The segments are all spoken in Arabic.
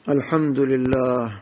الحمد لله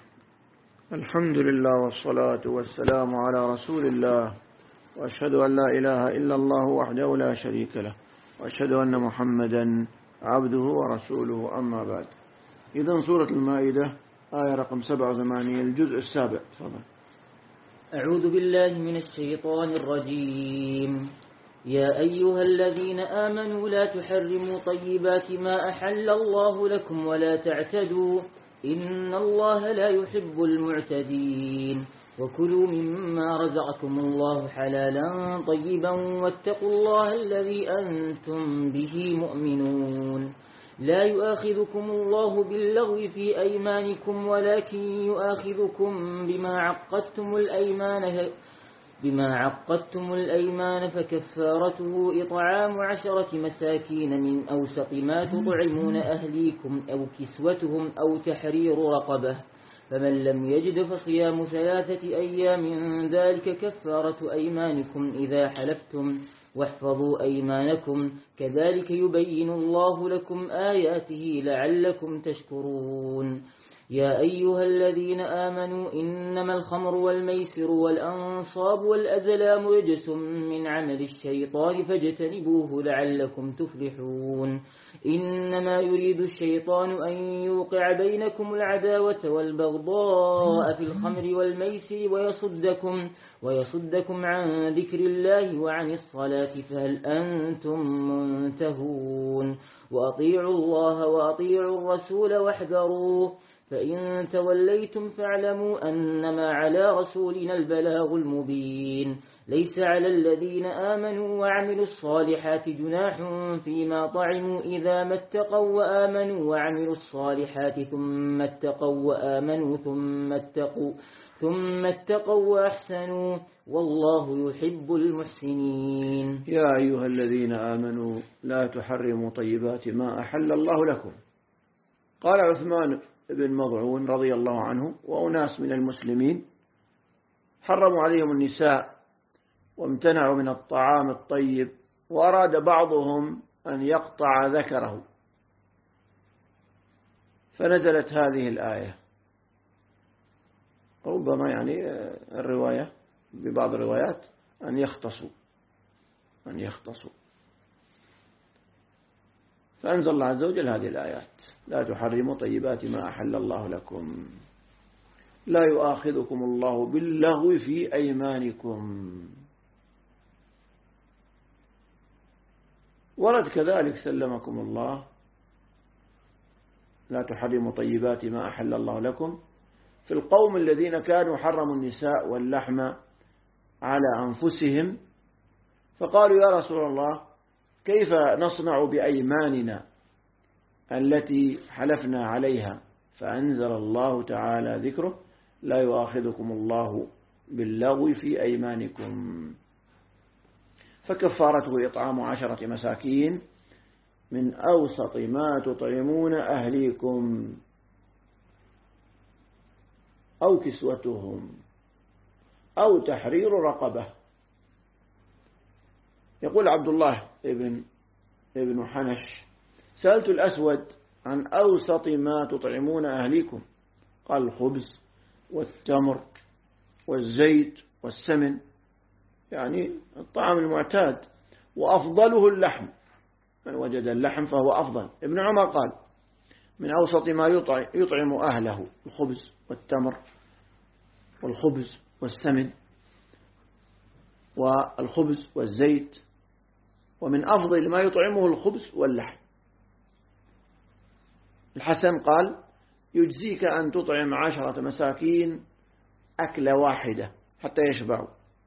والصلاة والسلام على رسول الله، وأشهد أن لا إله إلا الله وحده لا شريك له، وأشهد أن محمدا عبده ورسوله، أما بعد. إذن سورة المائدة آية رقم 87 الجزء السابع. تفضل. أعوذ بالله من الشيطان الرجيم. يا أيها الذين آمنوا لا تحرموا طيبات ما أحل الله لكم ولا تعتدوا إن الله لا يحب المعتدين. وكلوا مما رزقكم الله حلالا طيبا واتقوا الله الذي أنتم به مؤمنون. لا يؤاخذكم الله باللغو في أيمانكم ولكن يؤاخذكم بما عقدتم الأيمان فكفارته إطعام 10 مساكين من أوسط ما تطعمون أهليكم أو كسوتهم أو تحرير رقبة، فمن لم يجد فصيام 3 أيام ذلك كفارة أيمانكم إذا حلفتم، واحفظوا أيمانكم كذلك يبين الله لكم آياته لعلكم تشكرون. يا أيها الذين آمنوا إنما الخمر والميسر والأنصاب والأزلام رجس من عمل الشيطان فاجتنبوه لعلكم تفلحون. إنما يريد الشيطان أن يوقع بينكم العداوة والبغضاء في الخمر والميسر ويصدكم عن ذكر الله وعن الصلاة، فهل أنتم منتهون؟ وأطيعوا الله وأطيعوا الرسول واحذروه، فإن توليتم فاعلموا أنما على رسولنا البلاغ المبين. ليس على الذين آمنوا وعملوا الصالحات جناح فيما طعموا إذا ما اتقوا وآمنوا وعملوا الصالحات ثم اتقوا وآمنوا ثم اتقوا وأحسنوا والله يحب المحسنين. يا أيها الذين آمنوا لا تحرموا طيبات ما أحل الله لكم. قال عثمان بن مضعون رضي الله عنه وأناس من المسلمين حرموا عليهم النساء وامتنعوا من الطعام الطيب، وأراد بعضهم أن يقطع ذكره، فنزلت هذه الآية. ربما يعني الرواية ببعض الروايات أن يختصوا فأنزل الله عز وجل هذه الآيات: لا تحرموا طيبات ما أحل الله لكم، لا يؤاخذكم الله باللغو في أيمانكم. ورد كذلك سلمكم الله: لا تحرموا طيبات ما أحل الله لكم، في القوم الذين كانوا حرموا النساء واللحم على أنفسهم، فقالوا يا رسول الله كيف نصنع بأيماننا التي حلفنا عليها؟ فأنزل الله تعالى ذكره: لا يؤاخذكم الله باللغو في أيمانكم، فكفارته إطعام 10 مساكين من أوسط ما تطعمون أهليكم أو كسوتهم أو تحرير رقبة. يقول عبد الله ابن حنش: سألت الأسود عن أوسط ما تطعمون أهليكم، قال: الخبز والتمر والزيت والسمن، يعني الطعام المعتاد، وأفضله اللحم، من وجد اللحم فهو أفضل. ابن عمر قال: من أوسط ما يطعم أهله الخبز والتمر والخبز والسمن والخبز والزيت، ومن أفضل ما يطعمه الخبز واللحم. الحسن قال: يجزيك أن تطعم 10 مساكين أكلة واحدة حتى يشبعوا.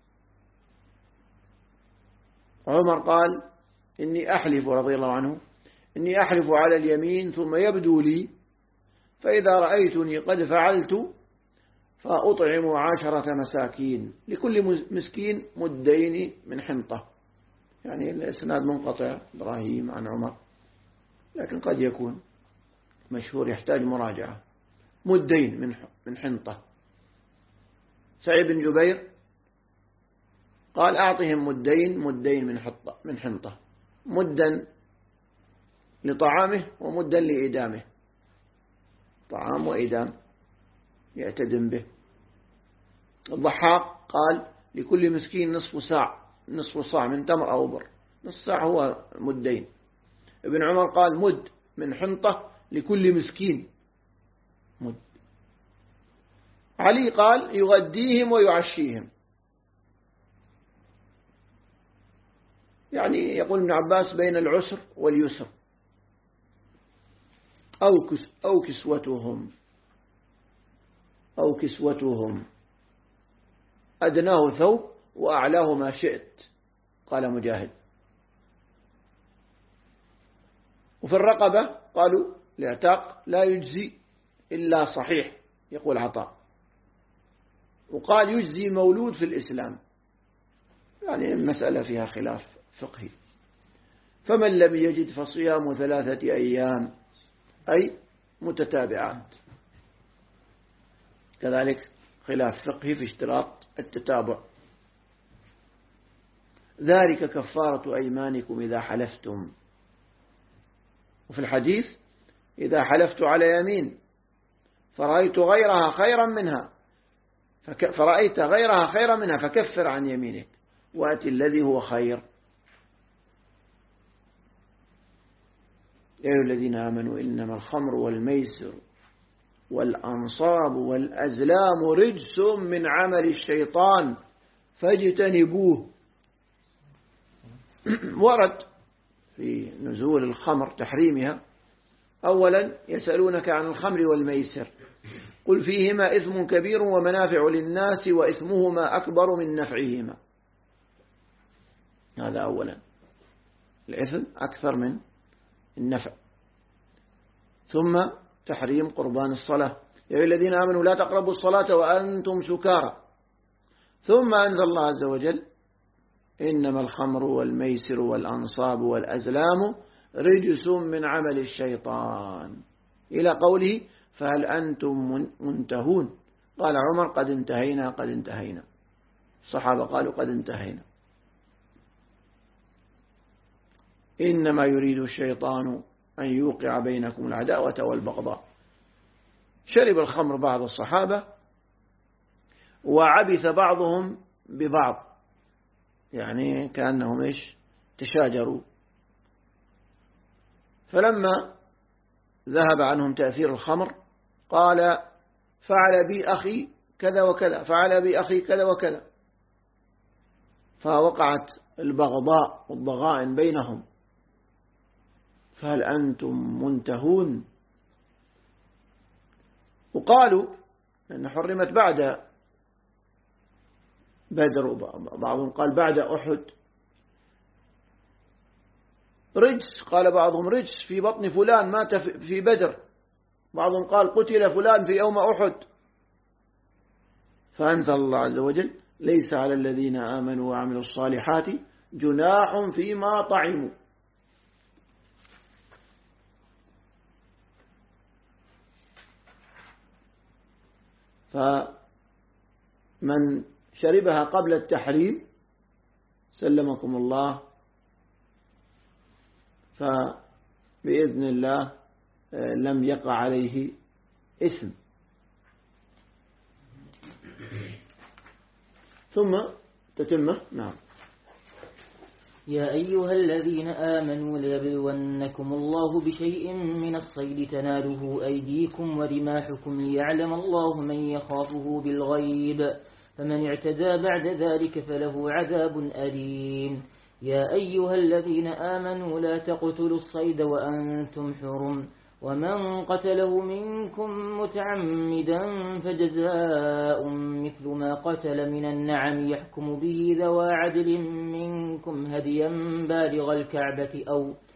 عمر قال: إني أحلف، رضي الله عنه، إني أحلف على اليمين ثم يبدو لي، فإذا رأيتني قد فعلت فأطعم 10 مساكين، لكل مسكين مدين من حنطة. يعني الإسناد منقطع إبراهيم عن عمر، لكن قد يكون مشهور يحتاج مراجعة. مدين من حنطة. سعيد بن جبير قال: أعطهم مدين من حنطة، مدا لطعامه ومدا لإدامه. طعام وإدام يعتدم به. الضحاك قال لكل مسكين نصف صاع من تمر أو بر، نصف صاع هو مدين. ابن عمر قال مد من حنطة لكل مسكين مد. علي قال يغديهم ويعشيهم، يعني يقول ابن عباس بين العسر واليسر. أو كسوتهم أدناه ثوب وأعلاه ما شئت، قال مجاهد. وفي الرقبة قالوا الاعتاق لا يجزي إلا صحيح، يقول عطاء. وقال يجزي مولود في الإسلام، يعني المسألة فيها خلاف فقهي. فمن لم يجد فصيام 3 أيام أي متتابعات، كذلك خلاف فقهي في اشتراط التتابع. ذلك كفارة أيمانكم إذا حلفتم. وفي الحديث إذا حلفت على يمين فرأيت غيرها خيرا منها فكفر عن يمينك وأتي الذي هو خير. يا أيها الذين آمنوا إنما الخمر والميسر والأنصاب والأزلام رجس من عمل الشيطان فاجتنبوه. ورد في نزول الخمر تحريمها. أولا يسألونك عن الخمر والميسر قل فيهما إثم كبير ومنافع للناس وإثمهما أكبر من نفعهما. هذا أولا، الإثم أكثر من النفع. ثم تحريم قربان الصلاة، يا أيها الذين آمنوا لا تقربوا الصلاة وأنتم سكارى. ثم أنزل الله عز وجل إنما الخمر والميسر والأنصاب والأزلام رجس من عمل الشيطان إلى قوله فهل أنتم منتهون. قال عمر قد انتهينا. الصحابة قالوا قد انتهينا. إنما يريد الشيطان أن يوقع بينكم العداوة والبغضاء. شرب الخمر بعض الصحابة وعبث بعضهم ببعض، يعني كأنهم تشاجروا. فلما ذهب عنهم تأثير الخمر قال فعل بي أخي كذا وكذا، فعل بي أخي كذا وكذا، فوقعت البغضاء والضغائن بينهم. فهل أنتم منتهون. وقالوا أن حرمت بعد بدر، بعضهم قال بعد أحد. رجس قال بعضهم رجس في بطن فلان مات في بدر، بعضهم قال قتل فلان في يوم أحد. فأنزل الله عز وجل ليس على الذين آمنوا وعملوا الصالحات جناح فيما طعموا. فمن شربها قبل التحريم سلمكم الله فبإذن الله لم يقع عليه إثم. ثم تتمه. نعم. يا أيها الذين آمنوا ليبلونكم الله بشيء من الصيد تناله أيديكم ورماحكم ليعلم الله من يخافه بالغيب، فمن اعتدى بعد ذلك فله عذاب أليم. يا أيها الذين آمنوا لا تقتلوا الصيد وأنتم حرم، ومن قتله منكم متعمدا فجزاء مثل ما قتل من النعم يحكم به ذوى عدل منكم هديا بالغ الكعبة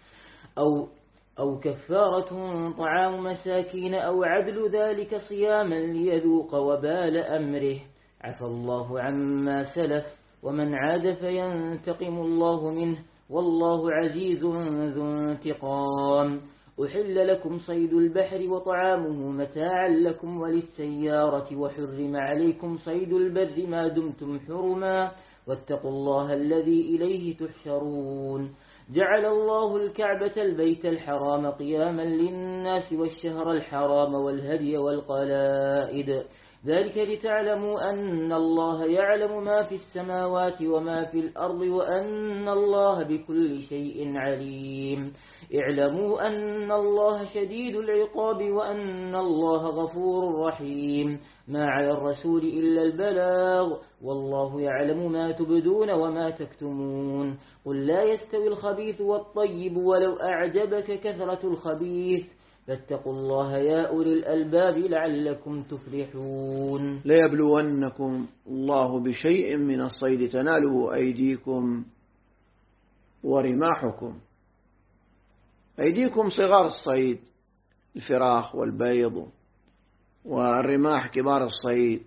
أو كفارة طعام مساكين أو عدل ذلك صياما ليذوق وبال أمره، عفى الله عما سلف ومن عاد فينتقم الله منه والله عزيز ذو انتقام. أحل لكم صيد البحر وطعامه متاعا لكم وللسيارة، وحرم عليكم صيد البر ما دمتم حرما، واتقوا الله الذي إليه تحشرون. جعل الله الكعبة البيت الحرام قياما للناس والشهر الحرام والهدي والقلائد ذلك لتعلموا أن الله يعلم ما في السماوات وما في الأرض وأن الله بكل شيء عليم اعلموا أن الله شديد العقاب وأن الله غفور رحيم ما على الرسول إلا البلاغ والله يعلم ما تبدون وما تكتمون قل لا يستوي الخبيث والطيب ولو أعجبك كثرة الخبيث فاتقوا الله يا أولي الألباب لعلكم تفلحون ليبلونكم الله بشيء من الصيد تناله أيديكم ورماحكم. أيديكم صغار الصيد الفراخ والبيض، والرماح كبار الصيد.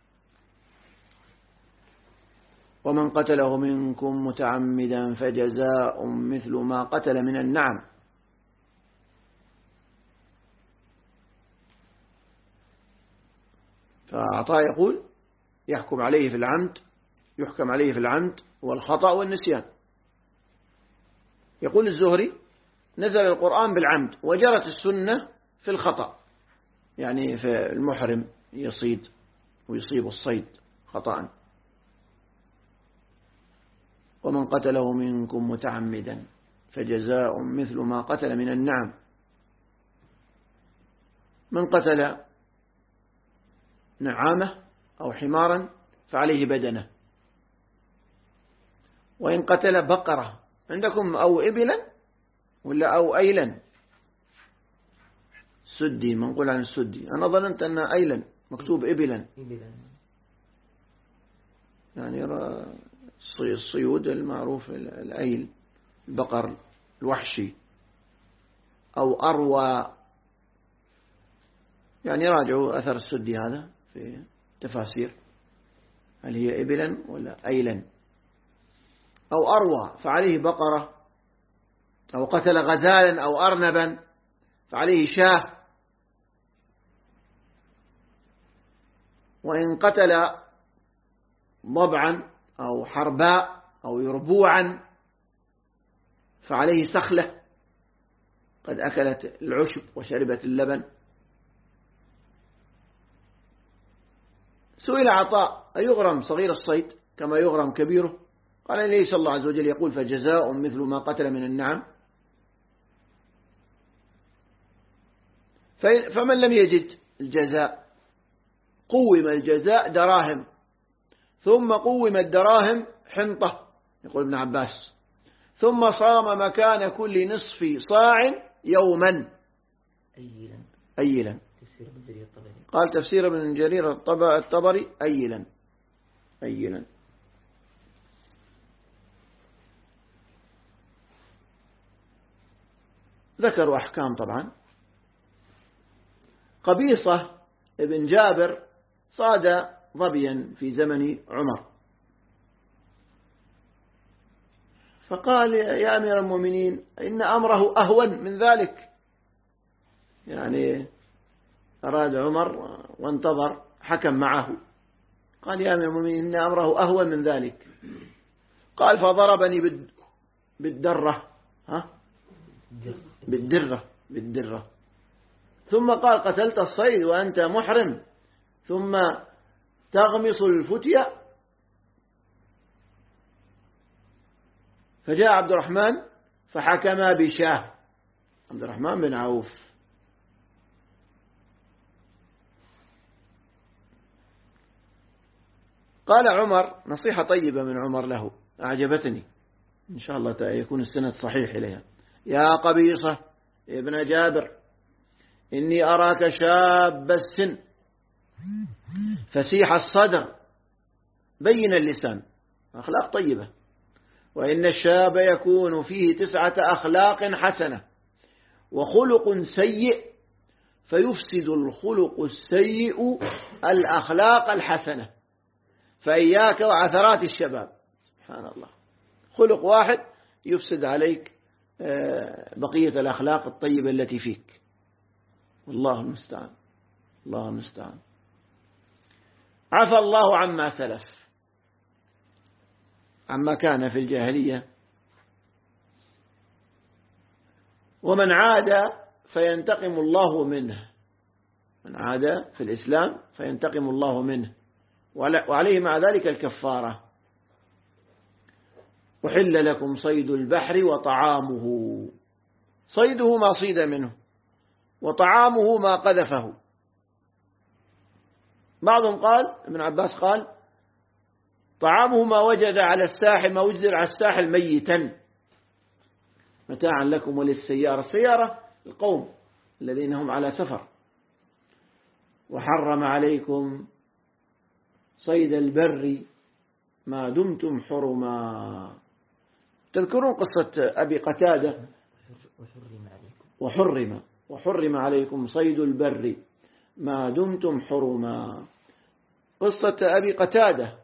ومن قتله منكم متعمدا فجزاء مثل ما قتل من النعم. فعطاء يقول يحكم عليه في العمد والخطأ والنسيان. يقول الزهري نزل القرآن بالعمد وجرت السنة في الخطأ، يعني في المحرم يصيد ويصيب الصيد خطأ. ومن قتله منكم متعمدا فجزاء مثل ما قتل من النعم. من قتل نعامة أو حمارا فعليه بدنه. وإن قتل بقرة عندكم أو إبلا ولا أو أيلا، سدي منقول عن السدي، أنا ظننت أن أيلا مكتوب إبلا، يعني الصيود المعروف الأيل البقر الوحشي، أو أروى، يعني راجعوا أثر السدي هذا في تفاسير هل هي إبلا ولا أيلا. أو أروى فعليه بقرة، أو قتل غزالا أو أرنبا فعليه شاه. وإن قتل ضبعا أو حرباء أو يربوعا فعليه سخلة قد أكلت العشب وشربت اللبن. سئل عطاء أيغرم صغير الصيد كما يغرم كبيره؟ قال ليس الله عز وجل يقول فجزاء مثل ما قتل من النعم؟ فمن لم يجد الجزاء قوم الجزاء دراهم، ثم قوم الدراهم حنطة، يقول ابن عباس، ثم صام مكان كل نصف صاع يوما أيلا. قال تفسير ابن جرير الطبري أيلا. ذكروا أحكام طبعا. قبيصة ابن جابر صاد ظبيا في زمن عمر، فقال يا أمير المؤمنين إن أمره أهون من ذلك، يعني أراد عمر وانتظر حكم معه، قال يا أمير المؤمنين إن أمره أهون من ذلك. قال فضربني بالدرة بالدرة ثم قال قتلت الصيد وأنت محرم ثم تغمص الفتية. فجاء عبد الرحمن فحكما بشاه، عبد الرحمن بن عوف. قال عمر نصيحة طيبة من عمر له أعجبتني، إن شاء الله يكون السند صحيح إليها. يا قبيصة ابن جابر إني أراك شاب السن فسيح الصدر بين اللسان، أخلاق طيبة، وإن الشاب يكون فيه 9 أخلاق حسنة وخلق سيء فيفسد الخلق السيء الأخلاق الحسنة، فإياك وعثرات الشباب. سبحان الله، خلق واحد يفسد عليك بقية الأخلاق الطيبة التي فيك. والله المستعان، الله المستعان. عفى الله عما سلف، عما كان في الجاهلية ومن عاد فينتقم الله منه، من عاد في الإسلام فينتقم الله منه، وعليه مع ذلك الكفارة. أحل لكم صيد البحر وطعامه، صيده ما صيد منه، وطعامه ما قذفه. بعضهم قال، ابن عباس قال طعامه ما وجد على الساحل، ما وجد على الساحل ميتا، متاعا لكم وللسيارة، السيارة القوم الذين هم على سفر. وحرم عليكم صيد البر ما دمتم حرما. تذكرون قصة أبي قتادة؟ وحرم عليكم صيد البر ما دمتم حرما. قصة أبي قتادة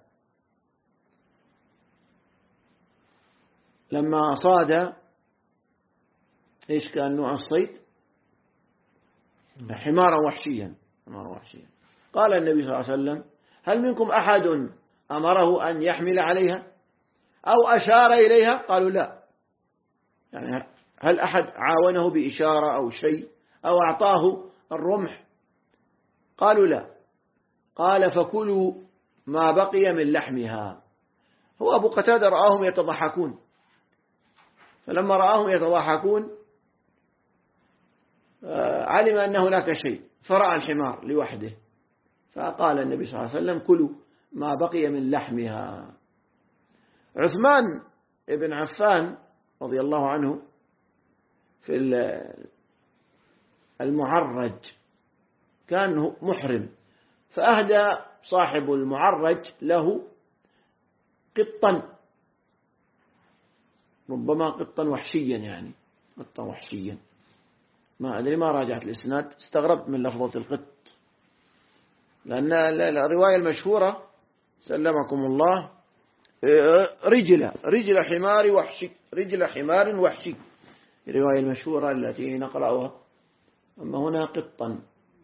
لما صاد، إيش كان نوع الصيد؟ حمارا وحشيا. قال النبي صلى الله عليه وسلم هل منكم أحد أمره أن يحمل عليها أو أشار إليها؟ قالوا لا. يعني هل أحد عاونه بإشارة أو شيء أو أعطاه الرمح؟ قالوا لا. قال فكلوا ما بقي من لحمها. هو أبو قتادة رآهم يتضحكون، فلما رآهم يتضحكون علم أن هناك شيء، فرأى الحمار لوحده، فقال النبي صلى الله عليه وسلم كلوا ما بقي من لحمها. عثمان بن عفان رضي الله عنه في المعرج كان محرم، فأهدى صاحب المعرج له قطا، ربما قطا وحشيا، يعني قطا وحشيا، ما أدري، ما راجعت الإسناد، استغربت من لفظة القط، لأن الرواية المشهورة سلمكم الله رجل حمار وحشي، رجل حمار وحشي، الرواية المشهورة التي نقرأها، أما هنا قطا.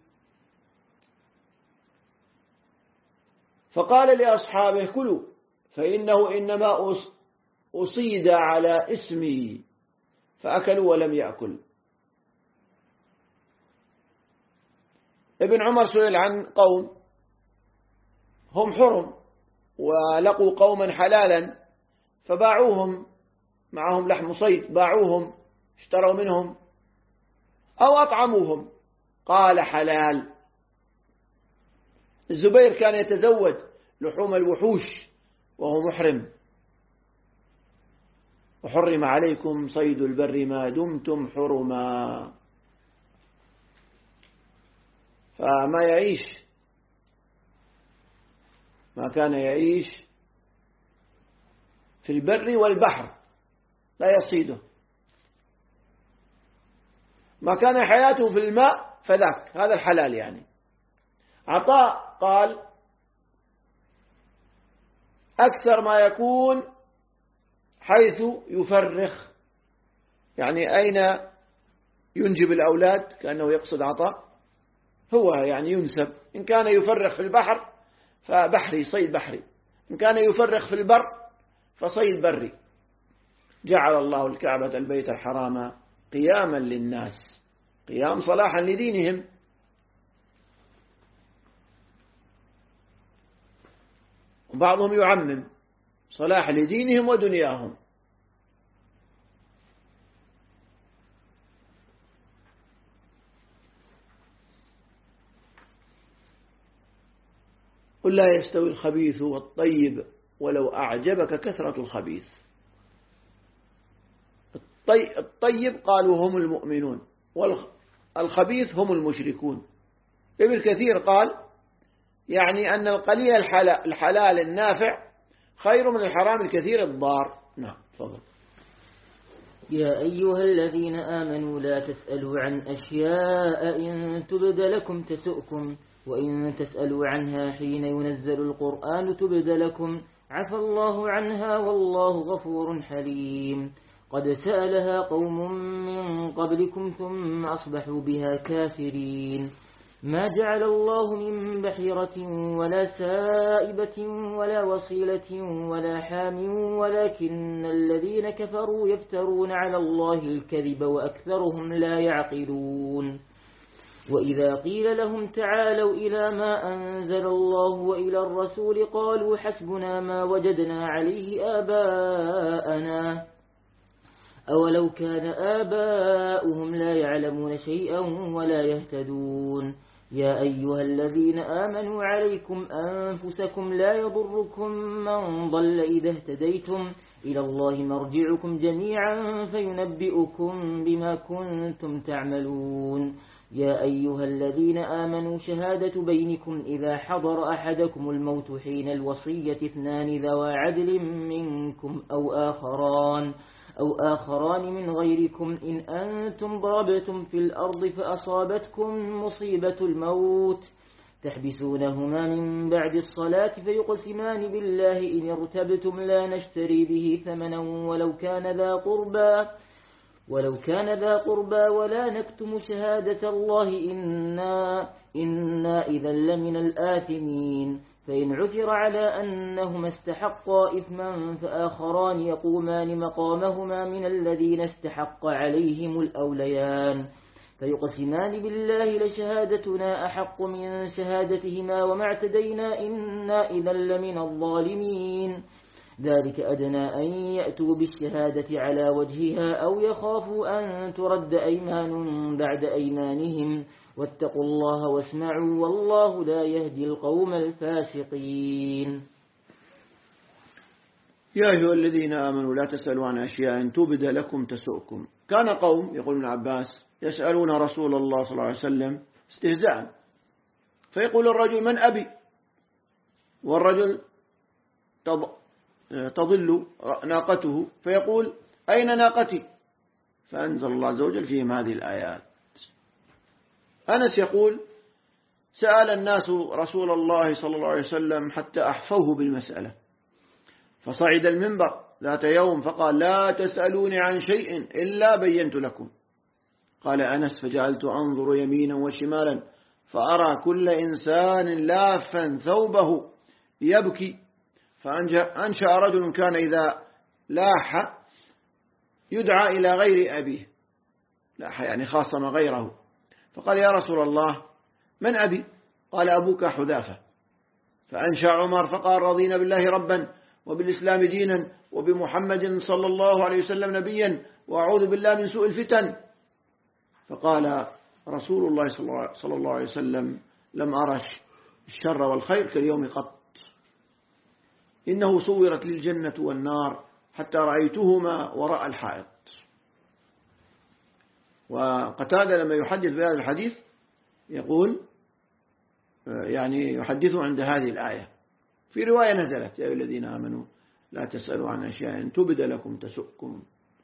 فقال لأصحابه كلوا فإنه إنما أصيد على اسمي، فأكلوا ولم يأكل. ابن عمر سئل عن قوم هم حرم ولقوا قوما حلالا فباعوهم، معهم لحم صيد، باعوهم اشتروا منهم أو أطعموهم، قال حلال. الزبير كان يتزود لحوم الوحوش وهو محرم. وحرم عليكم صيد البر ما دمتم حرما. فما يعيش، ما كان يعيش في البر والبحر لا يصيده، ما كان حياته في الماء فذاك، هذا الحلال. يعني عطاء قال أكثر ما يكون حيث يفرخ، يعني أين ينجب الأولاد، كأنه يقصد عطاء، هو يعني ينسب، إن كان يفرخ في البحر فبحري، صيد بحري، إن كان يفرخ في البر فصيد بري. جعل الله الكعبة البيت الحرام قياما للناس، قيام صلاحا لدينهم. وبعضهم يعمم صلاح لدينهم ودنياهم. قل لا يستوي الخبيث والطيب ولو أعجبك كثرة الخبيث. الطيب قالوا هم المؤمنون، والخبيث هم المشركون. ابن كثير قال يعني أن القليل الحلال النافع خير من الحرام الكثير الضار. نعم، تفضل. يا أيها الذين آمنوا لا تسألوا عن أشياء إن تبد لكم تسؤكم، وإن تسألوا عنها حين ينزل القرآن تبد لكم عفى الله عنها والله غفور حليم. قد سألها قوم من قبلكم ثم أصبحوا بها كافرين. ما جعل الله من بحيرة ولا سائبة ولا وصيلة ولا حام ولكن الذين كفروا يفترون على الله الكذب وأكثرهم لا يعقلون وإذا قيل لهم تعالوا إلى ما أنزل الله وإلى الرسول قالوا حسبنا ما وجدنا عليه آباءنا أولو كان آباؤهم لا يعلمون شيئا ولا يهتدون يا أيها الذين آمنوا عليكم أنفسكم لا يضركم من ضل إذا اهتديتم إلى الله مرجعكم جميعا فينبئكم بما كنتم تعملون يا أيها الذين آمنوا شهادة بينكم إذا حضر أحدكم الموت حين الوصية 2 ذوى عدل منكم أو آخران من غيركم إن أنتم ضربتم في الأرض فأصابتكم مصيبة الموت تحبسونهما من بعد الصلاة فيقسمان بالله إن ارتبتم لا نشتري به ثمنا ولو كان ذا قربى ولا نكتم شهادة الله إنا إذا لمن الآثمين فإن عثر على أنهما استحقا إثما فآخران يقومان مقامهما من الذين استحق عليهم الأوليان فيقسمان بالله لشهادتنا أحق من شهادتهما وما اعتدينا إنا إذا لمن الظالمين ذلك أدنى أن يأتوا بالشهادة على وجهها أو يخافوا أن ترد أيمان بعد أيمانهم واتقوا الله واسمعوا والله لا يهدي القوم الفاسقين يا أيها الذين آمنوا لا تسألوا عن أشياء تبد لكم تسؤكم. كان قوم يقول ابن عباس يسألون رسول الله صلى الله عليه وسلم استهزاء، فيقول الرجل من أبي، والرجل تضل ناقته فيقول أين ناقتي، فأنزل الله عز وجل فيهم هذه الآيات. أنس يقول سأل الناس رسول الله صلى الله عليه وسلم حتى أحفوه بالمسألة، فصعد المنبر ذات يوم فقال لا تسألوني عن شيء إلا بينت لكم. قال أنس فجعلت أنظر يمينا وشمالا فأرى كل إنسان لافا ثوبه يبكي، فأنشأ رجل كان إذا لاح يدعى إلى غير أبيه، لاح يعني خاصم غيره، فقال يا رسول الله من أبي؟ قال أبوك حذافة. فأنشأ عمر فقال رضينا بالله ربا وبالإسلام دينا وبمحمد صلى الله عليه وسلم نبيا وأعوذ بالله من سوء الفتن. فقال رسول الله صلى الله عليه وسلم لم أرى الشر والخير كاليوم قط، إنه صورت للجنة والنار حتى رأيتهما وراء الحائط. وقتادة لما يحدث بهذا الحديث يقول يعني يحدث عند هذه الآية. في رواية نزلت يا أيها الذين آمنوا لا تسألوا عن أشياء تبد لكم تسؤكم.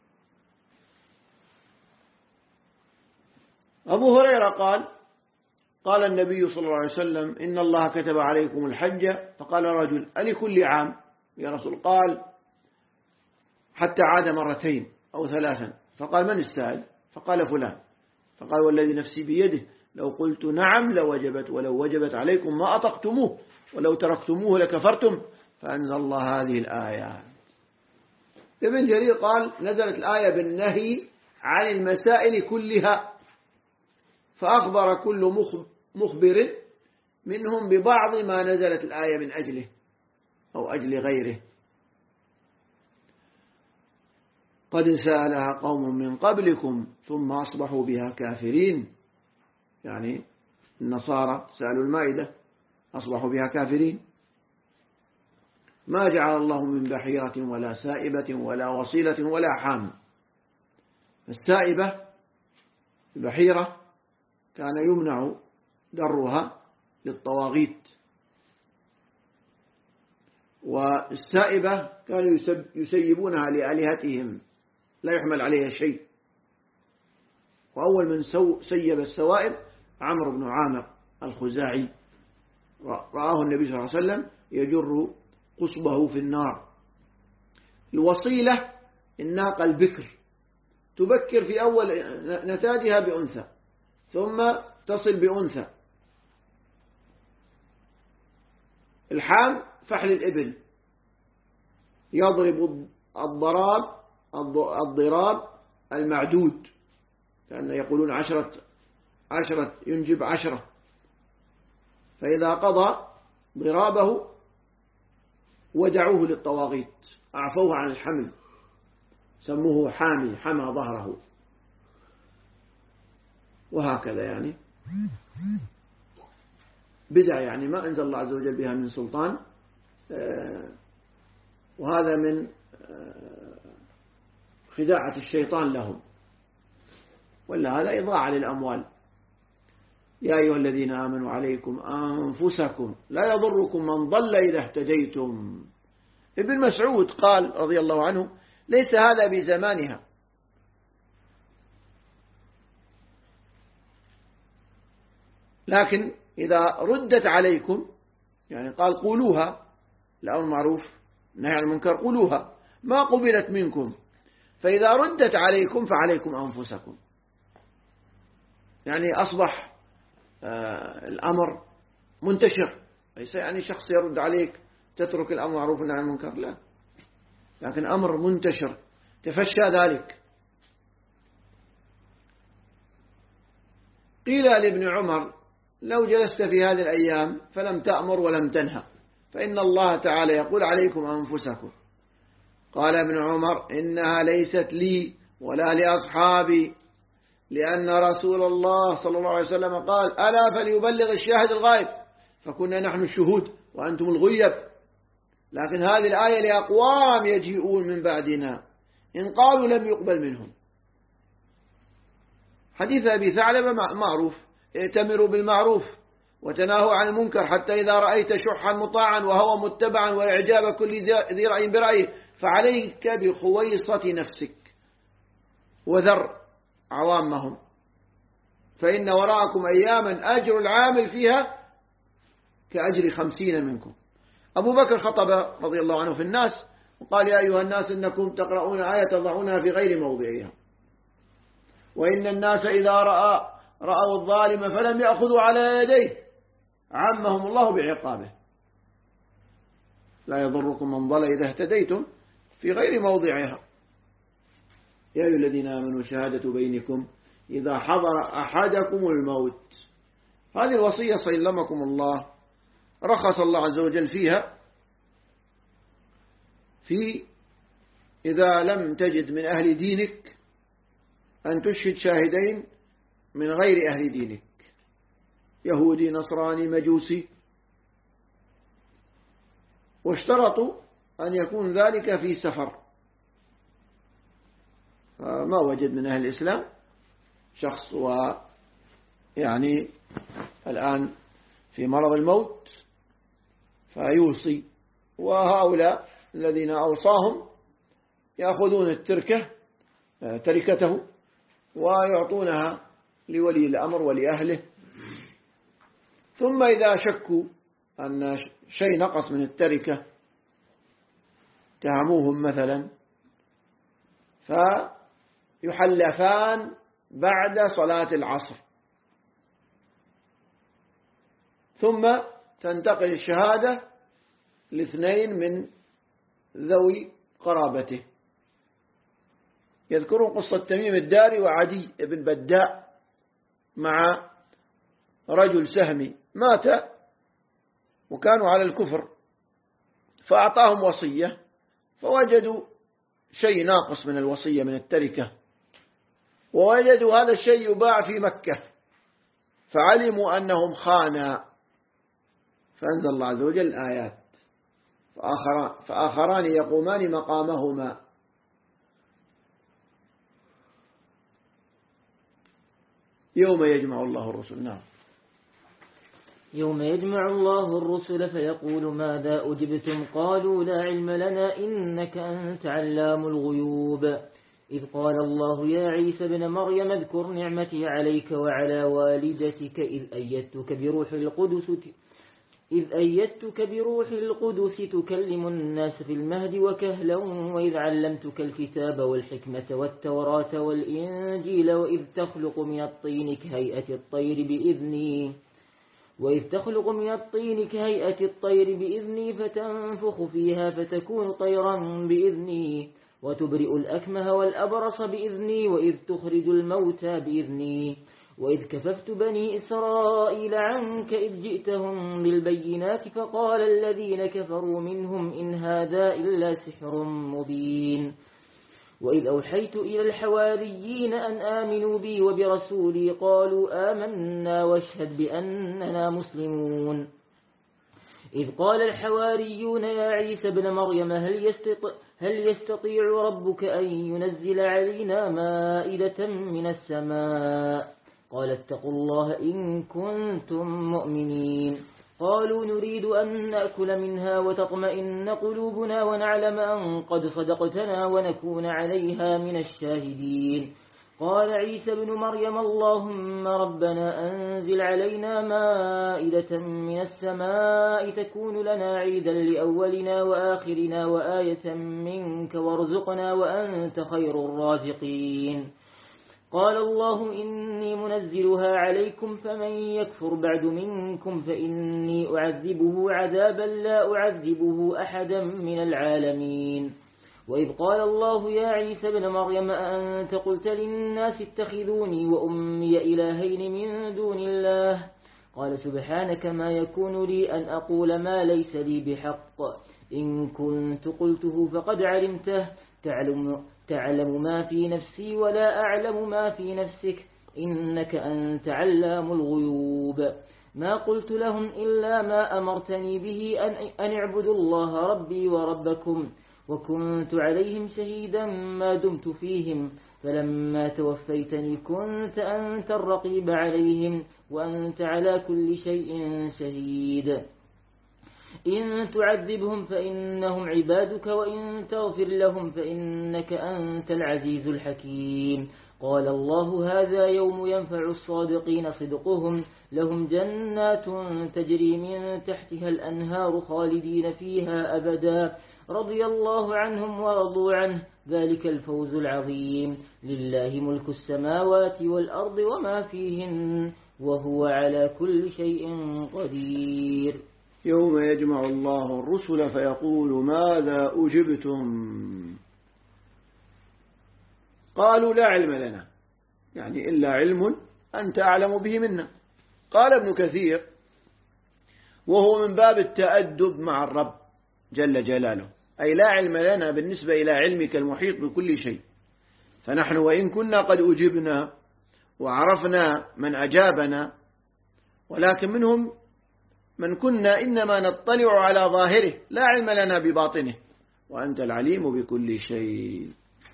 أبو هريرة قال النبي صلى الله عليه وسلم إن الله كتب عليكم الحج، فقال رجل ألكل عام يا رسول؟ قال حتى عاد 2 أو 3. فقال من السائل؟ فقال فلان. فقال والذي نفسي بيده لو قلت نعم لوجبت ولو وجبت عليكم ما أطقتموه ولو تركتموه لكفرتم. فأنزل الله هذه الآيات. ابن جرير قال نزلت الآية بالنهي عن المسائل كلها، فأخبر كل مخبر منهم ببعض ما نزلت الآية من أجله أو أجل غيره. قد سألها قوم من قبلكم ثم أصبحوا بها كافرين، يعني النصارى سألوا المائدة أصبحوا بها كافرين. ما جعل الله من بحيرة ولا سائبة ولا وصيلة ولا حام. السائبة البحيرة كان يمنع درها للطواغيت، والسائبة كانوا يسيبونها لآلهتهم لا يحمل عليها شيء. وأول من سيب السوائب عمرو بن عامر الخزاعي، رآه النبي صلى الله عليه وسلم يجر قصبه في النار. الوصيلة الناقة البكر تبكر في أول نتاجها بأنثى ثم تصل بأنثى الحام فحل الإبل، يضرب الضراب المعدود، لأن يقولون 10 ينجب 10، فإذا قضى ضرابه ودعوه للطواغيت، أعفوه عن الحمل، سموه حامي، حمى ظهره، وهكذا يعني بدع يعني ما أنزل الله عز وجل بها من سلطان، وهذا من خداعة الشيطان لهم، ولا هذا إضاعة للأموال. يا أيها الذين آمنوا عليكم أنفسكم لا يضركم من ضل إذا اهتديتم. ابن مسعود قال رضي الله عنه ليس هذا بزمانها، لكن إذا ردت عليكم، يعني قال قولوها، الأمر معروف نهي عن المنكر قولوها، ما قبلت منكم، فإذا ردت عليكم فعليكم أنفسكم. يعني أصبح الأمر منتشر، ليس يعني شخص يرد عليك تترك الأمر معروف والنهي عن المنكر، لا، لكن أمر منتشر تفشى ذلك. قيل لابن عمر لو جلست في هذه الأيام فلم تأمر ولم تنهى فإن الله تعالى يقول عليكم أنفسكم. قال ابن عمر إنها ليست لي ولا لأصحابي، لأن رسول الله صلى الله عليه وسلم قال ألا فليبلغ الشاهد الغائب، فكنا نحن الشهود وأنتم الغيب. لكن هذه الآية لأقوام يجيئون من بعدنا إن قالوا لم يقبل منهم. حديث أبي ثعلبة معروف، ائتمروا بالمعروف وتناهوا عن المنكر حتى إذا رأيت شحا مطاعا وهوى متبعا وإعجاب كل ذي رأي برأيه فعليك بخويصة نفسك وذر عوامهم، فإن وراءكم أياما أجر العامل فيها كأجر 50 منكم. أبو بكر خطب رضي الله عنه في الناس وقال يا أيها الناس إنكم تقرؤون آية تضعونها في غير موضعها، وإن الناس إذا رأوا الظالم فلم يأخذوا على يديه عمهم الله بعقابه. لا يضركم من ضل إذا اهتديتم في غير موضعها. يا أيها الذين آمنوا شهادة بينكم إذا حضر أحدكم الموت. هذه الوصية سلمكم الله رخص الله عز وجل فيها، في إذا لم تجد من أهل دينك أن تشهد شاهدين من غير أهل دينك، يهودي نصراني مجوسي، واشترطوا أن يكون ذلك في سفر، فما وجد من أهل الإسلام شخص ويعني الآن في مرض الموت فيوصي، وهؤلاء الذين أوصاهم يأخذون تركته ويعطونها لولي الأمر ولأهله، ثم إذا شكوا أن شيء نقص من تهموهم مثلا فيحلفان بعد صلاة العصر، ثم تنتقل الشهادة لاثنين من ذوي قرابته. يذكرون قصة تميم الداري وعدي بن بداء مع رجل سهمي مات وكانوا على الكفر، فأعطاهم وصية فوجدوا شيء ناقص من الوصية من التركة، ووجدوا هذا الشيء يباع في مكة، فعلموا أنهم خانا، فأنزل الله عز وجل الآيات فآخران يقومان مقامهما. يوم يجمع الله الرسل. نعم. يوم يجمع الله الرسل فيقول ماذا أجبتم قالوا لا علم لنا إنك أنت علام الغيوب. إذ قال الله يا عيسى بن مريم اذكر نعمتي عليك وعلى والدتك إذ أيدتك بروح القدس تكلم الناس في المهد وكهلا، وإذ علمتك الكتاب والحكمة والتوراة والإنجيل، وإذ تخلق من الطين كهيئة الطير بإذني، وإذ تخلق من الطين كهيئة الطير بإذني فتنفخ فيها فتكون طيرا بإذني وتبرئ الأكمه والأبرص بإذني وإذ تخرج الموتى بإذني وإذ كففت بني إسرائيل عنك إذ جئتهم بالبينات فقال الذين كفروا منهم إن هذا إلا سحر مبين وإذ أوحيت إلى الحواريين أن آمنوا بي وبرسولي قالوا آمنا واشهد بأننا مسلمون إذ قال الحواريون يا عيسى ابن مريم هل يستطيع ربك أن ينزل علينا مائدة من السماء قال اتقوا الله إن كنتم مؤمنين قالوا نريد أن نأكل منها وتطمئن قلوبنا ونعلم أن قد صدقتنا ونكون عليها من الشاهدين قال عيسى ابن مريم اللهم ربنا أنزل علينا مائدة من السماء تكون لنا عيدا لأولنا وآخرنا وآية منك وارزقنا وأنت خير الرازقين قال الله إني منزلها عليكم فمن يكفر بعد منكم فإني أعذبه عذابا لا أعذبه أحدا من العالمين وإذ قال الله يا عيسى ابن مريم أأنت قلت للناس اتخذوني وأمي إلهين من دون الله قال سبحانك ما يكون لي أن أقول ما ليس لي بحق إن كنت قلته فقد علمته تعلم ما في نفسي ولا أعلم ما في نفسك إنك أنت علام الغيوب ما قلت لهم إلا ما أمرتني به أن اعبدوا الله ربي وربكم وكنت عليهم شهيدا ما دمت فيهم فلما توفيتني كنت أنت الرقيب عليهم وأنت على كل شيء شهيد إن تعذبهم فإنهم عبادك وإن تغفر لهم فإنك أنت العزيز الحكيم قال الله هذا يوم ينفع الصادقين صدقهم لهم جنات تجري من تحتها الأنهار خالدين فيها أبدا رضي الله عنهم ورضوا عنه ذلك الفوز العظيم لله ملك السماوات والأرض وما فيهن وهو على كل شيء قدير يوم يجمع الله الرسل فيقول ماذا أجبتم قالوا لا علم لنا يعني إلا علم أنت أعلم به منا قال ابن كثير وهو من باب التأدب مع الرب جل جلاله أي لا علم لنا بالنسبة إلى علمك المحيط بكل شيء فنحن وإن كنا قد أجبنا وعرفنا من أجابنا ولكن منهم من كنا إنما نطلع على ظاهره لا علم لنا بباطنه وأنت العليم بكل شيء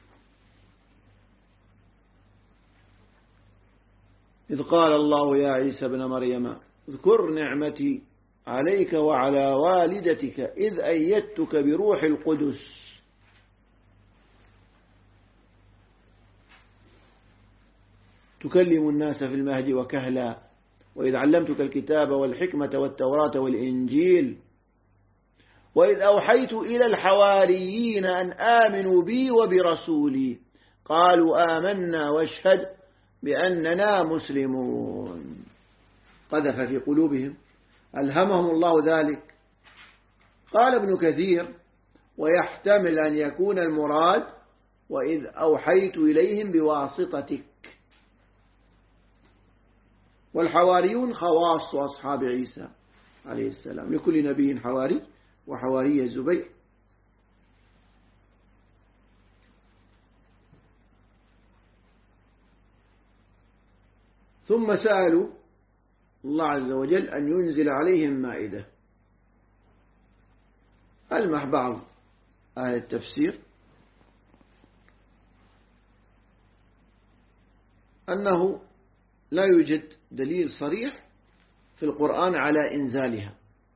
إذ قال الله يا عيسى ابن مريم اذكر نعمتي عليك وعلى والدتك إذ أيدتك بروح القدس تكلم الناس في المهد وكهلا وإذ علمتك الكتاب والحكمة والتوراة والإنجيل وإذ أوحيت إلى الحواريين أن آمنوا بي وبرسولي قالوا آمنا واشهد بأننا مسلمون قذف في قلوبهم ألهمهم الله ذلك قال ابن كثير ويحتمل أن يكون المراد وإذ أوحيت إليهم بواسطتك والحواريون خواص أصحاب عيسى عليه السلام لكل نبي حواري وحواري الزبير ثم سألوا الله عز وجل أن ينزل عليهم مائدة ألمح بعض أهل التفسير أنه لا يوجد دليل صريح في القرآن على إنزالها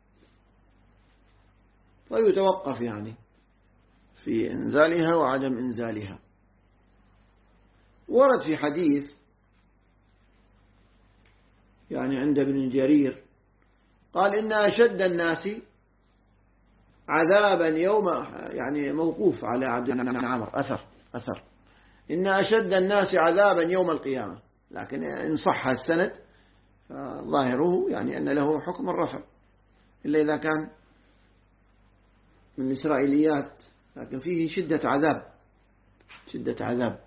فيتوقف يعني في إنزالها وعدم إنزالها ورد في حديث يعني عند ابن جرير قال إن أشد الناس عذابا يوم يعني موقوف على عبد بن عمرو أثر إن أشد الناس عذابا يوم القيامة لكن إن صح السند فظاهره يعني أن له حكم الرفع، إلا إذا كان من الإسرائيليات، لكن فيه شدة عذاب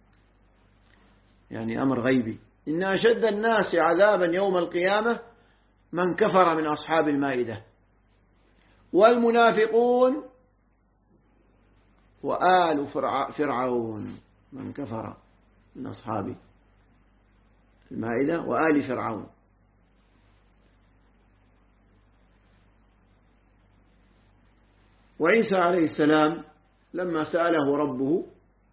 يعني أمر غيبي. إن أشد الناس عذابا يوم القيامة من كفر من أصحاب المائدة والمنافقون وآل فرعون. من كفر من أصحاب المائدة وآل فرعون. وعيسى عليه السلام لما سأله ربه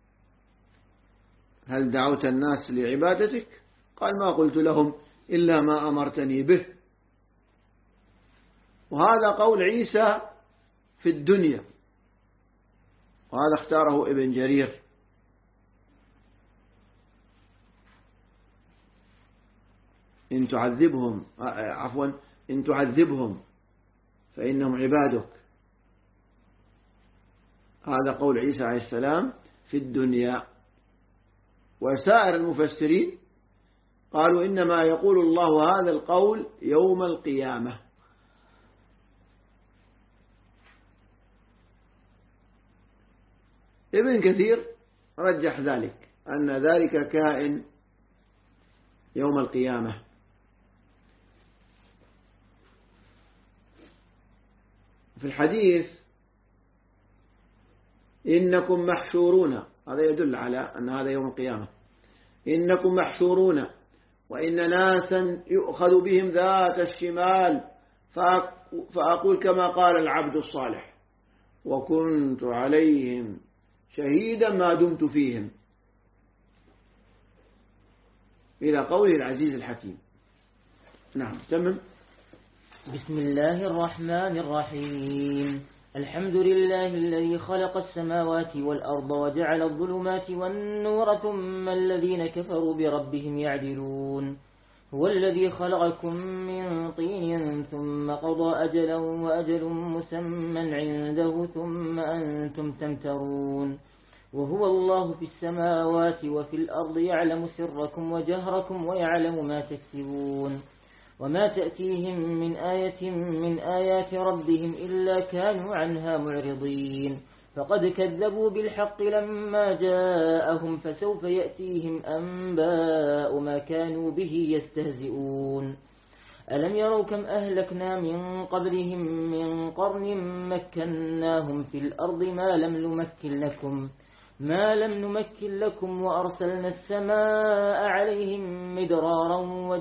هل دعوت الناس لعبادتك؟ قال ما قلت لهم إلا ما أمرتني به. وهذا قول عيسى في الدنيا، وهذا اختاره ابن جرير. إن تعذبهم فإنهم عبادك. هذا قول عيسى عليه السلام في الدنيا. وسائر المفسرين قالوا إنما يقول الله هذا القول يوم القيامة. ابن كثير رجح ذلك، أن ذلك كائن يوم القيامة. في الحديث إنكم محشورون، هذا يدل على أن هذا يوم القيامة. إنكم محشورون وإن ناسا يؤخذ بهم ذات الشمال فأقول كما قال العبد الصالح وكنت عليهم شهيدا ما دمت فيهم، إلى قوله العزيز الحكيم. نعم تمام. بسم الله الرحمن الرحيم. الحمد لله الذي خلق السماوات والأرض وجعل الظلمات والنور ثم الذين كفروا بربهم يعدلون. هو الذي خلقكم من طين ثم قضى أجلا وأجل مسمى عنده ثم أنتم تمترون. وهو الله في السماوات وفي الأرض يعلم سركم وجهركم ويعلم ما تكسبون. وما تأتيهم من آية من آيات ربهم إلا كانوا عنها معرضين. فقد كذبوا بالحق لما جاءهم فسوف يأتيهم أنباء ما كانوا به يستهزئون. ألم يروا كم أهلكنا من قبلهم من قرن مكناهم في الأرض ما لم نمكن لكم وأرسلنا السماء عليهم مدرارا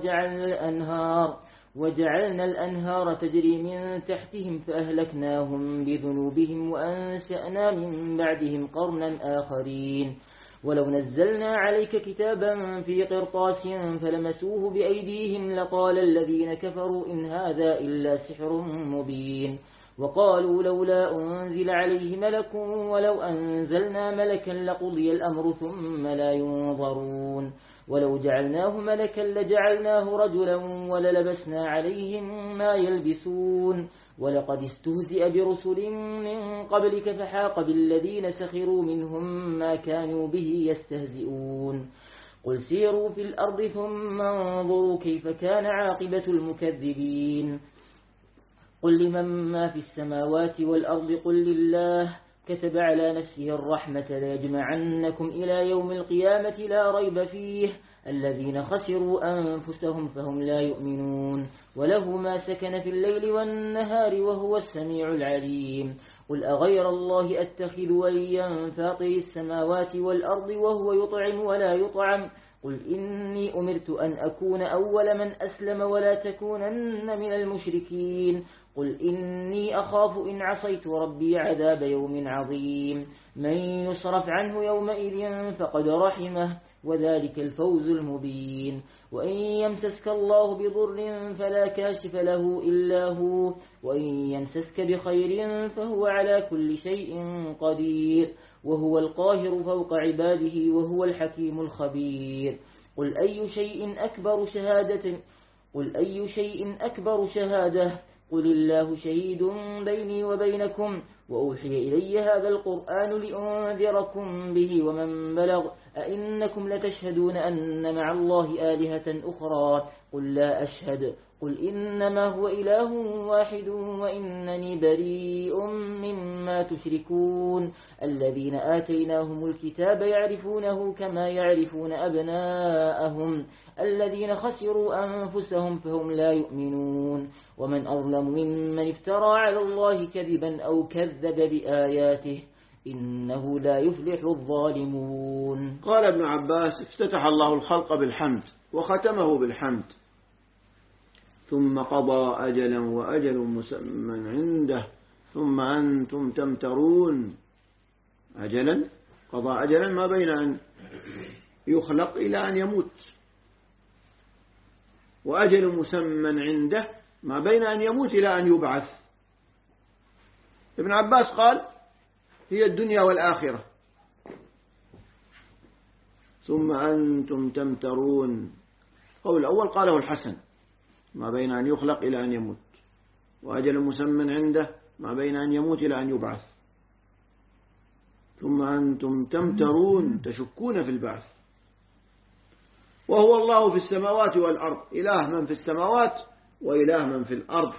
وجعلنا الأنهار تجري من تحتهم فأهلكناهم بذنوبهم وأنشأنا من بعدهم قرنا آخرين. ولو نزلنا عليك كتابا في قرطاس فلمسوه بأيديهم لقال الذين كفروا إن هذا إلا سحر مبين. وقالوا لولا أنزل عليه ملك ولو أنزلنا ملكا لقضي الأمر ثم لا ينظرون. ولو جعلناه ملكا لجعلناه رجلا وللبسنا عليهم ما يلبسون. ولقد استهزئ برسل من قبلك فحاق بالذين سخروا منهم ما كانوا به يستهزئون. قل سيروا في الأرض ثم انظروا كيف كان عاقبة المكذبين. قل لمن ما في السماوات والأرض قل لله كتب على نفسه الرحمة ليجمعنكم إلى يوم القيامة لا ريب فيه الذين خسروا أنفسهم فهم لا يؤمنون. وله ما سكن في الليل والنهار وهو السميع العليم. قل أغير الله أتخذ وليا فاطر السماوات والأرض وهو يطعم ولا يطعم. قل إني أمرت أن أكون أول من أسلم ولا تكونن من المشركين. قل إني أخاف إن عصيت ربي عذاب يوم عظيم. من يصرف عنه يومئذ فقد رحمه وذلك الفوز المبين. وإن يمسسك الله بضر فلا كاشف له إلا هو وإن يمسسك بخير فهو على كل شيء قدير وهو القاهر فوق عباده وهو الحكيم الخبير. قل أي شيء أكبر شهادة قل الله شهيد بيني وبينكم وأوحي إلي هذا القرآن لأنذركم به ومن بلغ أئنكم لتشهدون أن مع الله آلهة أخرى قل لا أشهد قل إنما هو إله واحد وإنني بريء مما تشركون الذين آتيناهم الكتاب يعرفونه كما يعرفون أبناءهم الذين خسروا أنفسهم فهم لا يؤمنون ومن أظلم ممن افترى على الله كذبا أو كذب بآياته إنه لا يفلح الظالمون. قال ابن عباس افتتح الله الخلق بالحمد وختمه بالحمد ثم قضى أجلا وأجل مسمى عنده ثم أنتم تمترون. أجلا قضى أجلا ما بين أن يخلق إلى أن يموت، وأجل مسمى عنده ما بين أن يموت إلى أن يبعث. ابن عباس قال هي الدنيا والآخرة. ثم أنتم تمترون قول الأول قاله الحسن ما بين أن يخلق إلى أن يموت، وأجل مسمى عنده ما بين أن يموت إلى أن يبعث. ثم أنتم تمترون تشكون في البعث. وهو الله في السماوات والأرض إله من في السماوات وإله من في الأرض.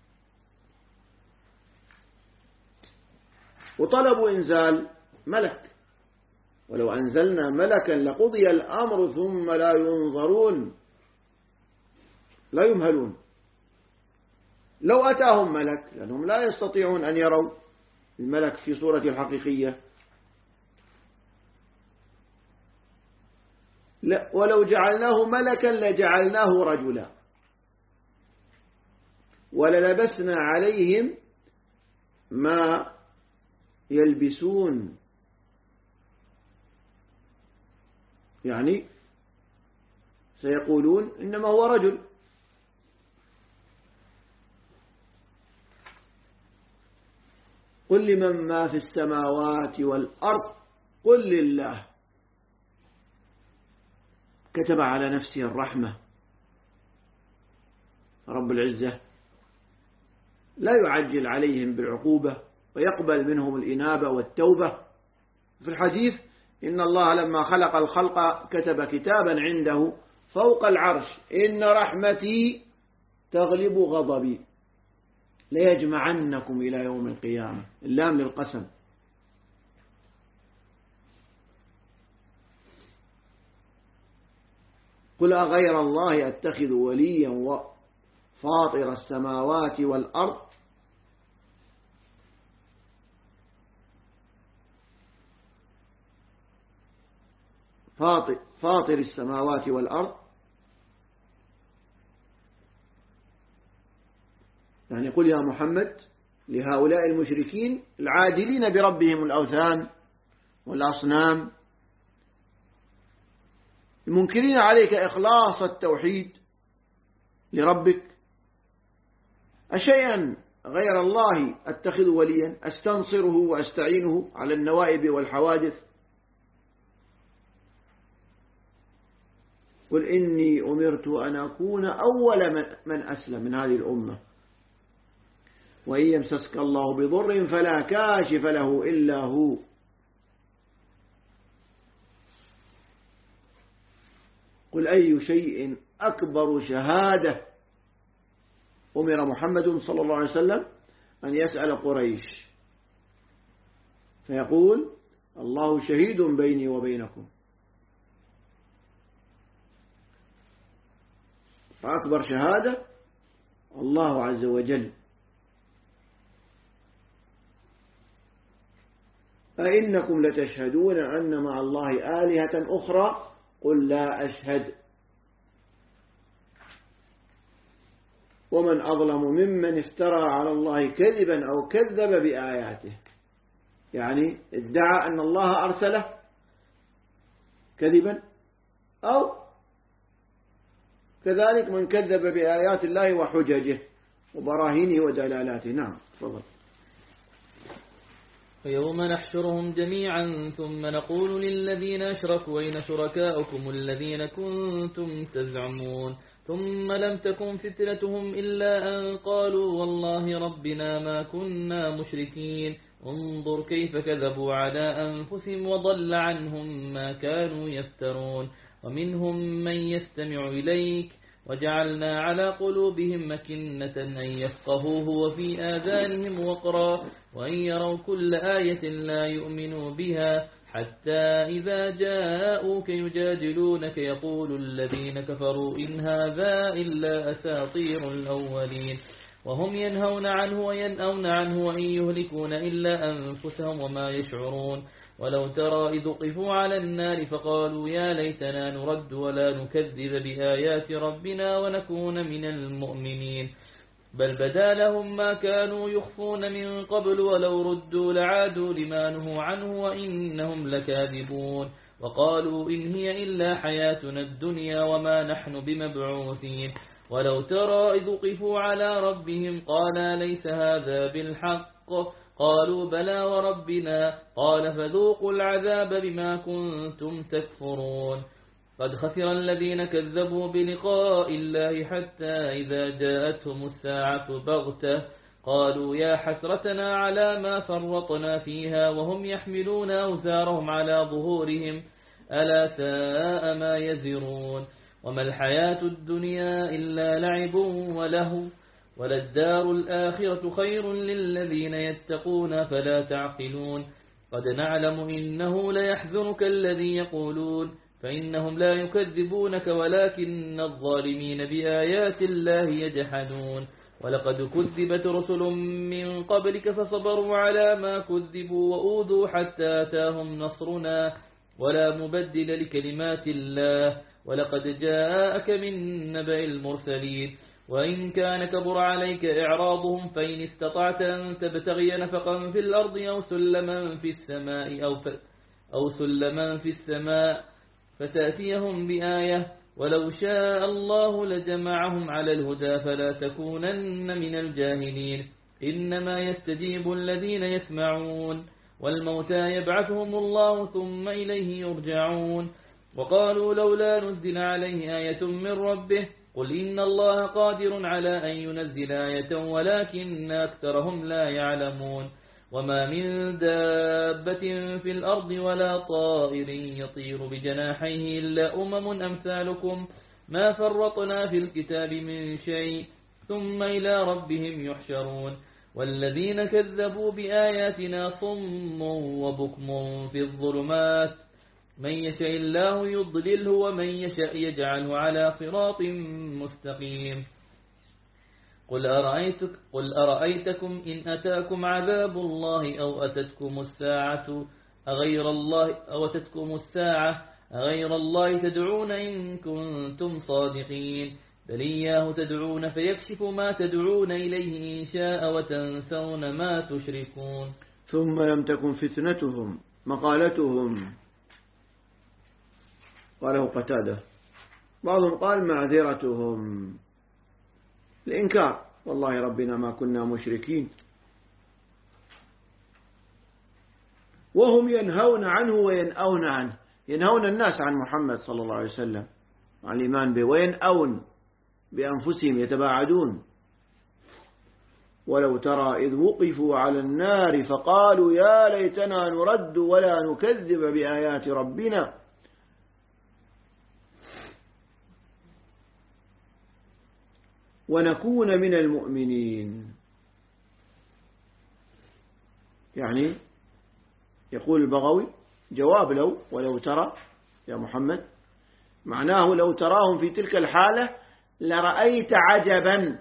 وطلبوا إنزال ملك، ولو أنزلنا ملكا لقضي الأمر ثم لا ينظرون لا يمهلون. لو أتاهم ملك لأنهم لا يستطيعون أن يروا الملك في صورة الحقيقية، ولو جعلناه ملكا لجعلناه رجلا وللبسنا عليهم ما يلبسون. يعني سيقولون إنما هو رجل. قل لمن ما في السماوات والأرض قل لله. كتب على نفسه الرحمة رب العزة لا يعجل عليهم بالعقوبة ويقبل منهم الإنابة والتوبة. في الحديث إن الله لما خلق الخلق كتب كتابا عنده فوق العرش إن رحمتي تغلب غضبي ليجمعنكم إلى يوم القيامة. اللام للقسم. قل أغير الله أتخذ وليا وفاطر السماوات والأرض فاطر السماوات والأرض، يعني قل يا محمد لهؤلاء المشركين العادلين بربهم الأوثان والأصنام المنكرين عليك إخلاص التوحيد لربك، أشيئا غير الله أتخذ وليا أستنصره وأستعينه على النوائب والحوادث؟ قل إني أمرت أن أكون أول من أسلم من هذه الأمة وإن يمسسك الله بضر فلا كاشف له إلا هو. قل أي شيء أكبر شهادة؟ أمر محمد صلى الله عليه وسلم أن يسأل قريش فيقول الله شهيد بيني وبينكم. فأكبر شهادة الله عز وجل. أئنكم لتشهدون أن مع الله آلهة أخرى قل لا أشهد ومن أظلم ممن افترى على الله كذبا أو كذب بآياته، يعني ادعى أن الله أرسله كذبا أو كذلك من كذب بآيات الله وحججه وبراهينه ودلالاته. نعم تفضل. ويوم نحشرهم جميعا ثم نقول للذين أشركوا أين شركاؤكم الذين كنتم تزعمون ثم لم تكن فتنتهم إلا أن قالوا والله ربنا ما كنا مشركين انظر كيف كذبوا على أنفسهم وضل عنهم ما كانوا يفترون ومنهم من يستمع إليك وجعلنا على قلوبهم مكنة أن يفقهوه وفي آذانهم وقرا وإن يروا كل آية لا يؤمنوا بها حتى إذا جاءوك يجادلونك يقول الذين كفروا إن هذا إلا أساطير الأولين وهم ينهون عنه وينأون عنه وإن يهلكون إلا أنفسهم وما يشعرون ولو ترى إذ وقفوا على النار فقالوا يا ليتنا نرد ولا نكذب بآيات ربنا ونكون من المؤمنين بل بدا لهم ما كانوا يخفون من قبل ولو ردوا لعادوا لما نهوا عنه وإنهم لكاذبون وقالوا إن هي إلا حياتنا الدنيا وما نحن بمبعوثين ولو ترى إذ وقفوا على ربهم قال ليس هذا بالحق قالوا بلى وربنا قال فذوقوا العذاب بما كنتم تكفرون قد خسر الذين كذبوا بلقاء الله حتى إذا جاءتهم الساعة بغتة قالوا يا حسرتنا على ما فرطنا فيها وهم يحملون أوزارهم على ظهورهم ألا ساء ما يزرون وما الحياة الدنيا إلا لعب وله وللدار الآخرة خير للذين يتقون فلا تعقلون قد نعلم إنه ليحزنك الذي يقولون فإنهم لا يكذبونك ولكن الظالمين بآيات الله يجحدون ولقد كذبت رسل من قبلك فصبروا على ما كذبوا وأوذوا حتى أتاهم نصرنا ولا مبدل لكلمات الله ولقد جاءك من نبأ المرسلين وإن كان كبر عليك إعراضهم فإن استطعت أن تبتغي نفقا في الأرض أو سلما في السماء فتأتيهم بآية ولو شاء الله لجمعهم على الهدى فلا تكونن من الجاهلين إنما يستجيب الذين يسمعون والموتى يبعثهم الله ثم إليه يرجعون وقالوا لولا نزل عليه آية من ربه قل إن الله قادر على أن ينزل آية ولكن أكثرهم لا يعلمون وما من دابة في الأرض ولا طائر يطير بجناحيه إلا أمثالكم ما فرطنا في الكتاب من شيء ثم إلى ربهم يحشرون والذين كذبوا بآياتنا صم وبكم في الظلمات من يشاء الله يضلله ومن يشاء يجعله على صراط مستقيم قل أرأيتكم إن أتاكم عذاب الله أو أتتكم الساعة أغير الله تدعون إن كنتم صادقين بل إياه تدعون فيكشف ما تدعون إليه إن شاء وتنسون ما تشركون ثم لم تكن فتنتهم مقالتهم قاله قتادة بعضهم قال معذرتهم الإنكار والله ربنا ما كنا مشركين وهم ينهون عنه وينأون عنه ينهون الناس عن محمد صلى الله عليه وسلم عن الإيمان به وينأون بأنفسهم يتباعدون ولو ترى إذ وقفوا على النار فقالوا يا ليتنا نرد ولا نكذب بآيات ربنا ونكون من المؤمنين يعني يقول البغوي جواب لو ولو ترى يا محمد معناه لو تراهم في تلك الحالة لرأيت عجبا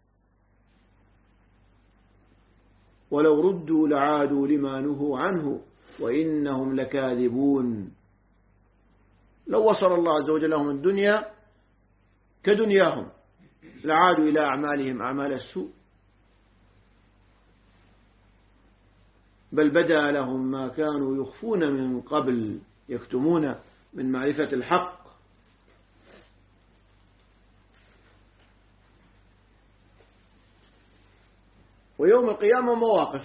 ولو ردوا لعادوا لما نهوا عنه وإنهم لكاذبون لو وصل الله عز وجل لهم الدنيا كدنياهم لعادوا إلى أعمالهم أعمال السوء بل بدا لهم ما كانوا يخفون من قبل يكتمون من معرفة الحق ويوم القيامة مواقف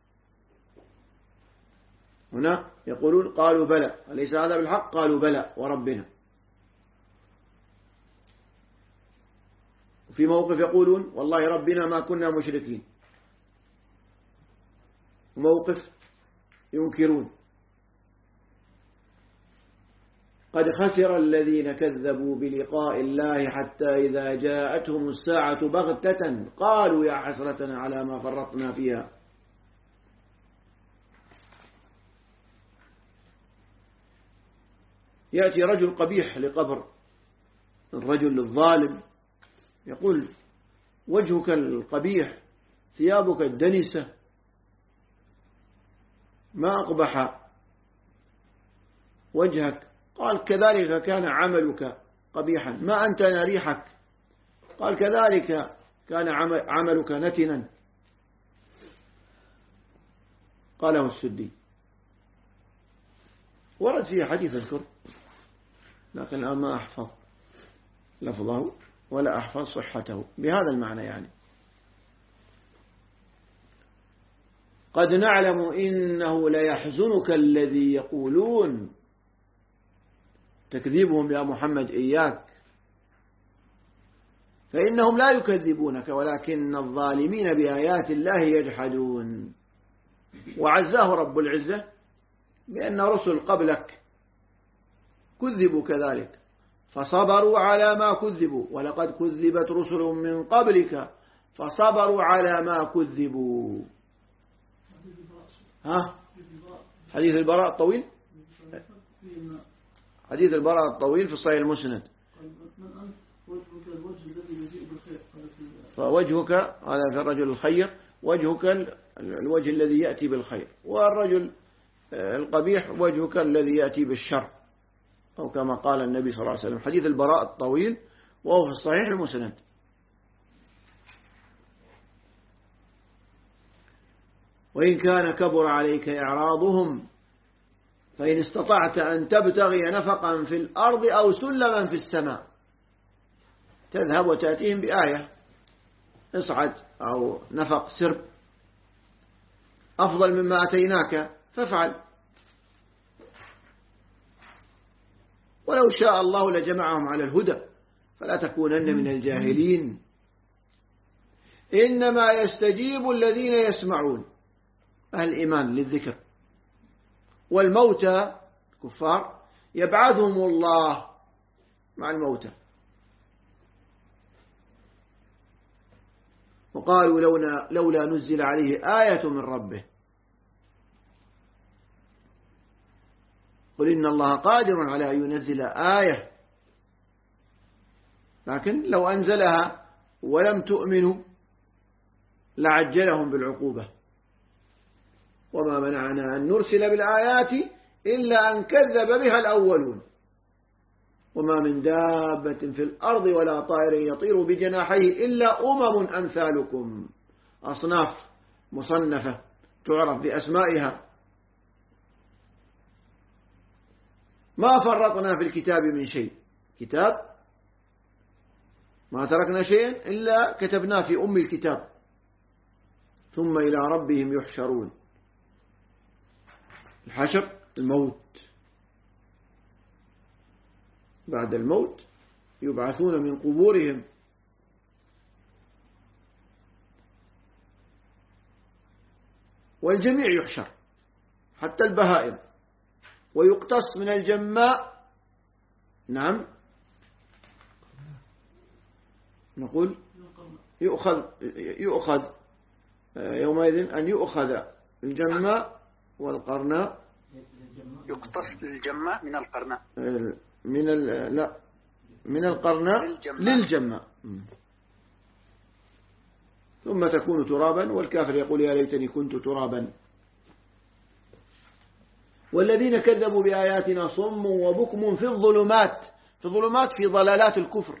هنا يقولون قالوا بلى أليس هذا بالحق قالوا بلى وربنا في موقف يقولون والله ربنا ما كنا مشركين، موقف ينكرون. قد خسر الذين كذبوا بلقاء الله حتى إذا جاءتهم الساعة بغتة قالوا يا حسرتنا على ما فرطنا فيها. يأتي رجل قبيح لقبر الرجل الظالم، يقول وجهك القبيح، ثيابك الدنسة، ما أقبح وجهك. قال كذلك كان عملك قبيحا، ما أنت ريحك. قال كذلك كان عملك نتنا. قاله السدي. ورد فيه حديث أذكر، لكن الآن ما أحفظ لفظه ولا أحفظ صحته بهذا المعنى. يعني قد نعلم إنه ليحزنك الذي يقولون، تكذيبهم يا محمد إياك، فإنهم لا يكذبونك ولكن الظالمين بآيات الله يجحدون. وعزاه رب العزة بأن رسل قبلك كذبوا كذلك فصبروا على ما كذبوا، ولقد كذبت رسل من قبلك فصبروا على ما كذبوا. حديث البراء الطويل، حديث البراء الطويل في الصحيح المسند. فوجهك هذا في الرجل الخير، وجهك الوجه الذي يأتي بالخير، والرجل القبيح وجهك الذي يأتي بالشر، أو كما قال النبي صلى الله عليه وسلم. حديث البراء الطويل وهو في الصحيح المسند. وإن كان كبر عليك إعراضهم فإن استطعت أن تبتغي نفقا في الأرض أو سلما في السماء، تذهب وتأتيهم بآية، اصعد أو نفق سرب أفضل مما أتيناك فافعل. ولو شاء الله لجمعهم على الهدى فلا تكونن من الجاهلين. إنما يستجيب الذين يسمعون، أهل الإيمان للذكر، والموتى كفار يبعثهم الله مع الموتى. وقالوا لولا نزل عليه آية من ربه قل إن الله قادر على أن ينزل آية، لكن لو أنزلها ولم تؤمنوا لعجلهم بالعقوبة. وما منعنا أن نرسل بالآيات إلا أن كذب بها الأولون وما من دابة في الأرض ولا طائر يطير بجناحيه إلا أمثالكم، أصناف مصنفة تعرف بأسمائها. ما فرطنا في الكتاب من شيء، كتاب ما تركنا شيئا إلا كتبناه في أم الكتاب، ثم إلى ربهم يحشرون. الحشر الموت، بعد الموت يبعثون من قبورهم. والجميع يحشر حتى البهائم، ويقتص من الجماء. نعم نقول يؤخذ يومئذ أن يؤخذ الجماء والقرناء. يقتص الجماء من القرناء، من القرناء للجماء، ثم تكون ترابا، والكافر يقول يا ليتني كنت ترابا. والذين كذبوا بآياتنا صم وبكم في الظلمات، في ضلالات الكفر.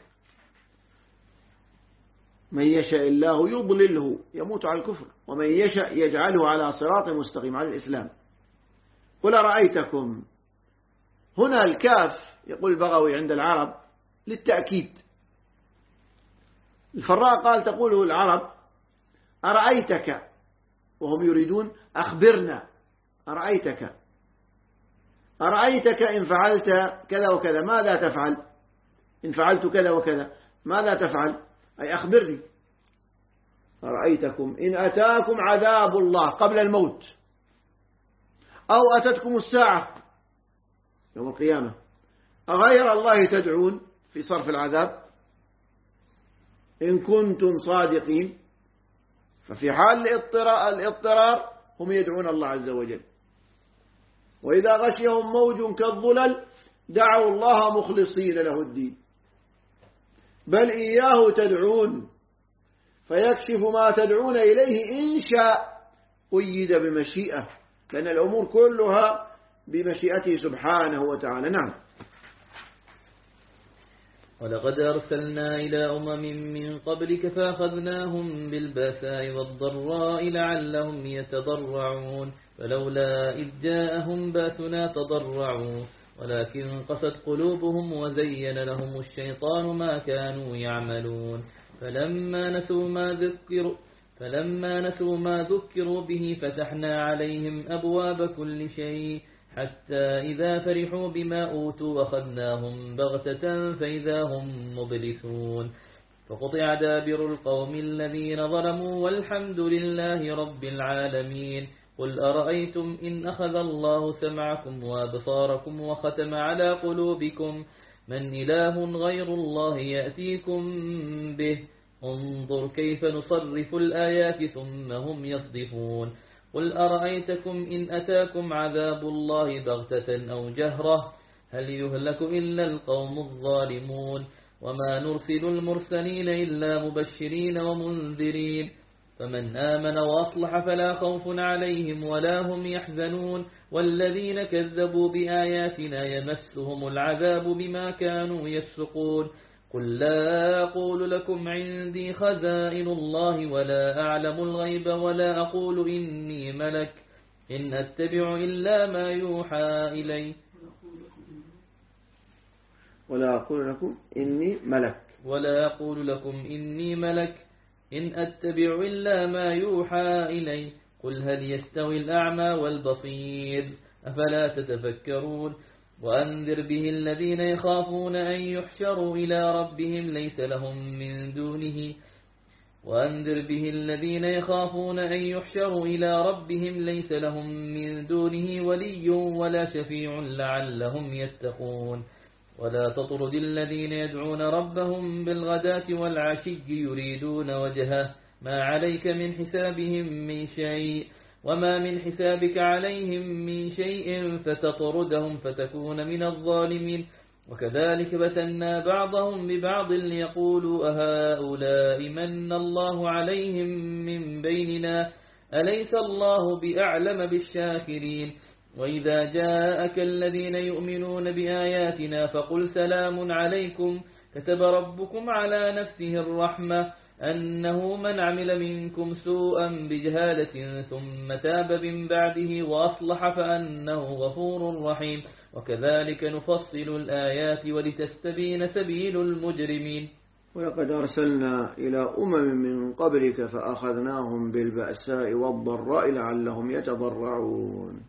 من يشاء الله يضلله يموت على الكفر، ومن يشاء يجعله على صراط مستقيم على الإسلام. قل رأيتكم، هنا الكاف يقول البغوي عند العرب للتأكيد. الفراء قال تقوله العرب أرأيتك، وهم يريدون أخبرنا. أرأيتك إن فعلت كذا وكذا ماذا تفعل؟ إن فعلت كذا وكذا ماذا تفعل؟ أي أخبرني أرأيتكم إن أتاكم عذاب الله قبل الموت أو أتتكم الساعة يوم القيامة أغير الله تدعون في صرف العذاب إن كنتم صادقين. ففي حال الاضطرار هم يدعون الله عز وجل، وإذا غشيهم موج كالظلل دعوا الله مخلصين له الدين، بل إياه تدعون فيكشف ما تدعون إليه إن شاء قيد بمشيئة، لأن الأمور كلها بمشيئته سبحانه وتعالى. نعم. ولقد أرسلنا إلى من قبلك فأخذناهم بالبأساء والضراء لعلهم يتضرعون فلولا إذ جاءهم بأسنا تضرعوا ولكن قست قلوبهم وزين لهم الشيطان ما كانوا يعملون فلما نسوا ما ذكروا به فتحنا عليهم أبواب كل شيء حتى إذا فرحوا بما أوتوا أخذناهم بغتة فإذا هم مبلسون فقطع دابر القوم الذين ظلموا والحمد لله رب العالمين. قل أرأيتم إن أخذ الله سمعكم وأبصاركم وختم على قلوبكم من إله غير الله يأتيكم به انظر كيف نصرف الآيات ثم هم يصدفون. قل أرأيتكم إن أتاكم عذاب الله بغتة أو جهرة هل يهلك إلا القوم الظالمون وما نرسل المرسلين إلا مبشرين ومنذرين فمن آمن وأصلح فلا خوف عليهم ولا هم يحزنون والذين كذبوا بآياتنا يمسهم العذاب بما كانوا يفسقون. قل لا أقول لكم عندي خزائن الله ولا أعلم الغيب ولا أقول إني ملك إن أتبع إلا ما يوحى إلي ولا أقول لكم إني ملك إن أتبع إلا ما يوحى إلي قل هل يستوي الأعمى والبصير أفلا تتفكرون. وأنذر به الذين يخافون أن يحشروا إلى ربهم ليس لهم من دونه ولي ولا شفيع لعلهم يتقون. ولا تطرد الذين يدعون ربهم بالغداة والعشي يريدون وجهه ما عليك من حسابهم من شيء وما من حسابك عليهم من شيء فتطردهم فتكون من الظالمين. وكذلك فتنا بعضهم ببعض ليقولوا أهؤلاء من الله عليهم من بيننا أليس الله بأعلم بالشاكرين. وإذا جاءك الذين يؤمنون بآياتنا فقل سلام عليكم كتب ربكم على نفسه الرحمة أنه من عمل منكم سوءا بجهالة ثم تاب من بعده وأصلح فأنه غفور رحيم. وكذلك نفصل الآيات ولتستبين سبيل المجرمين. ولقد أرسلنا إلى من قبلك فأخذناهم بالبأساء والضراء لعلهم يتضرعون.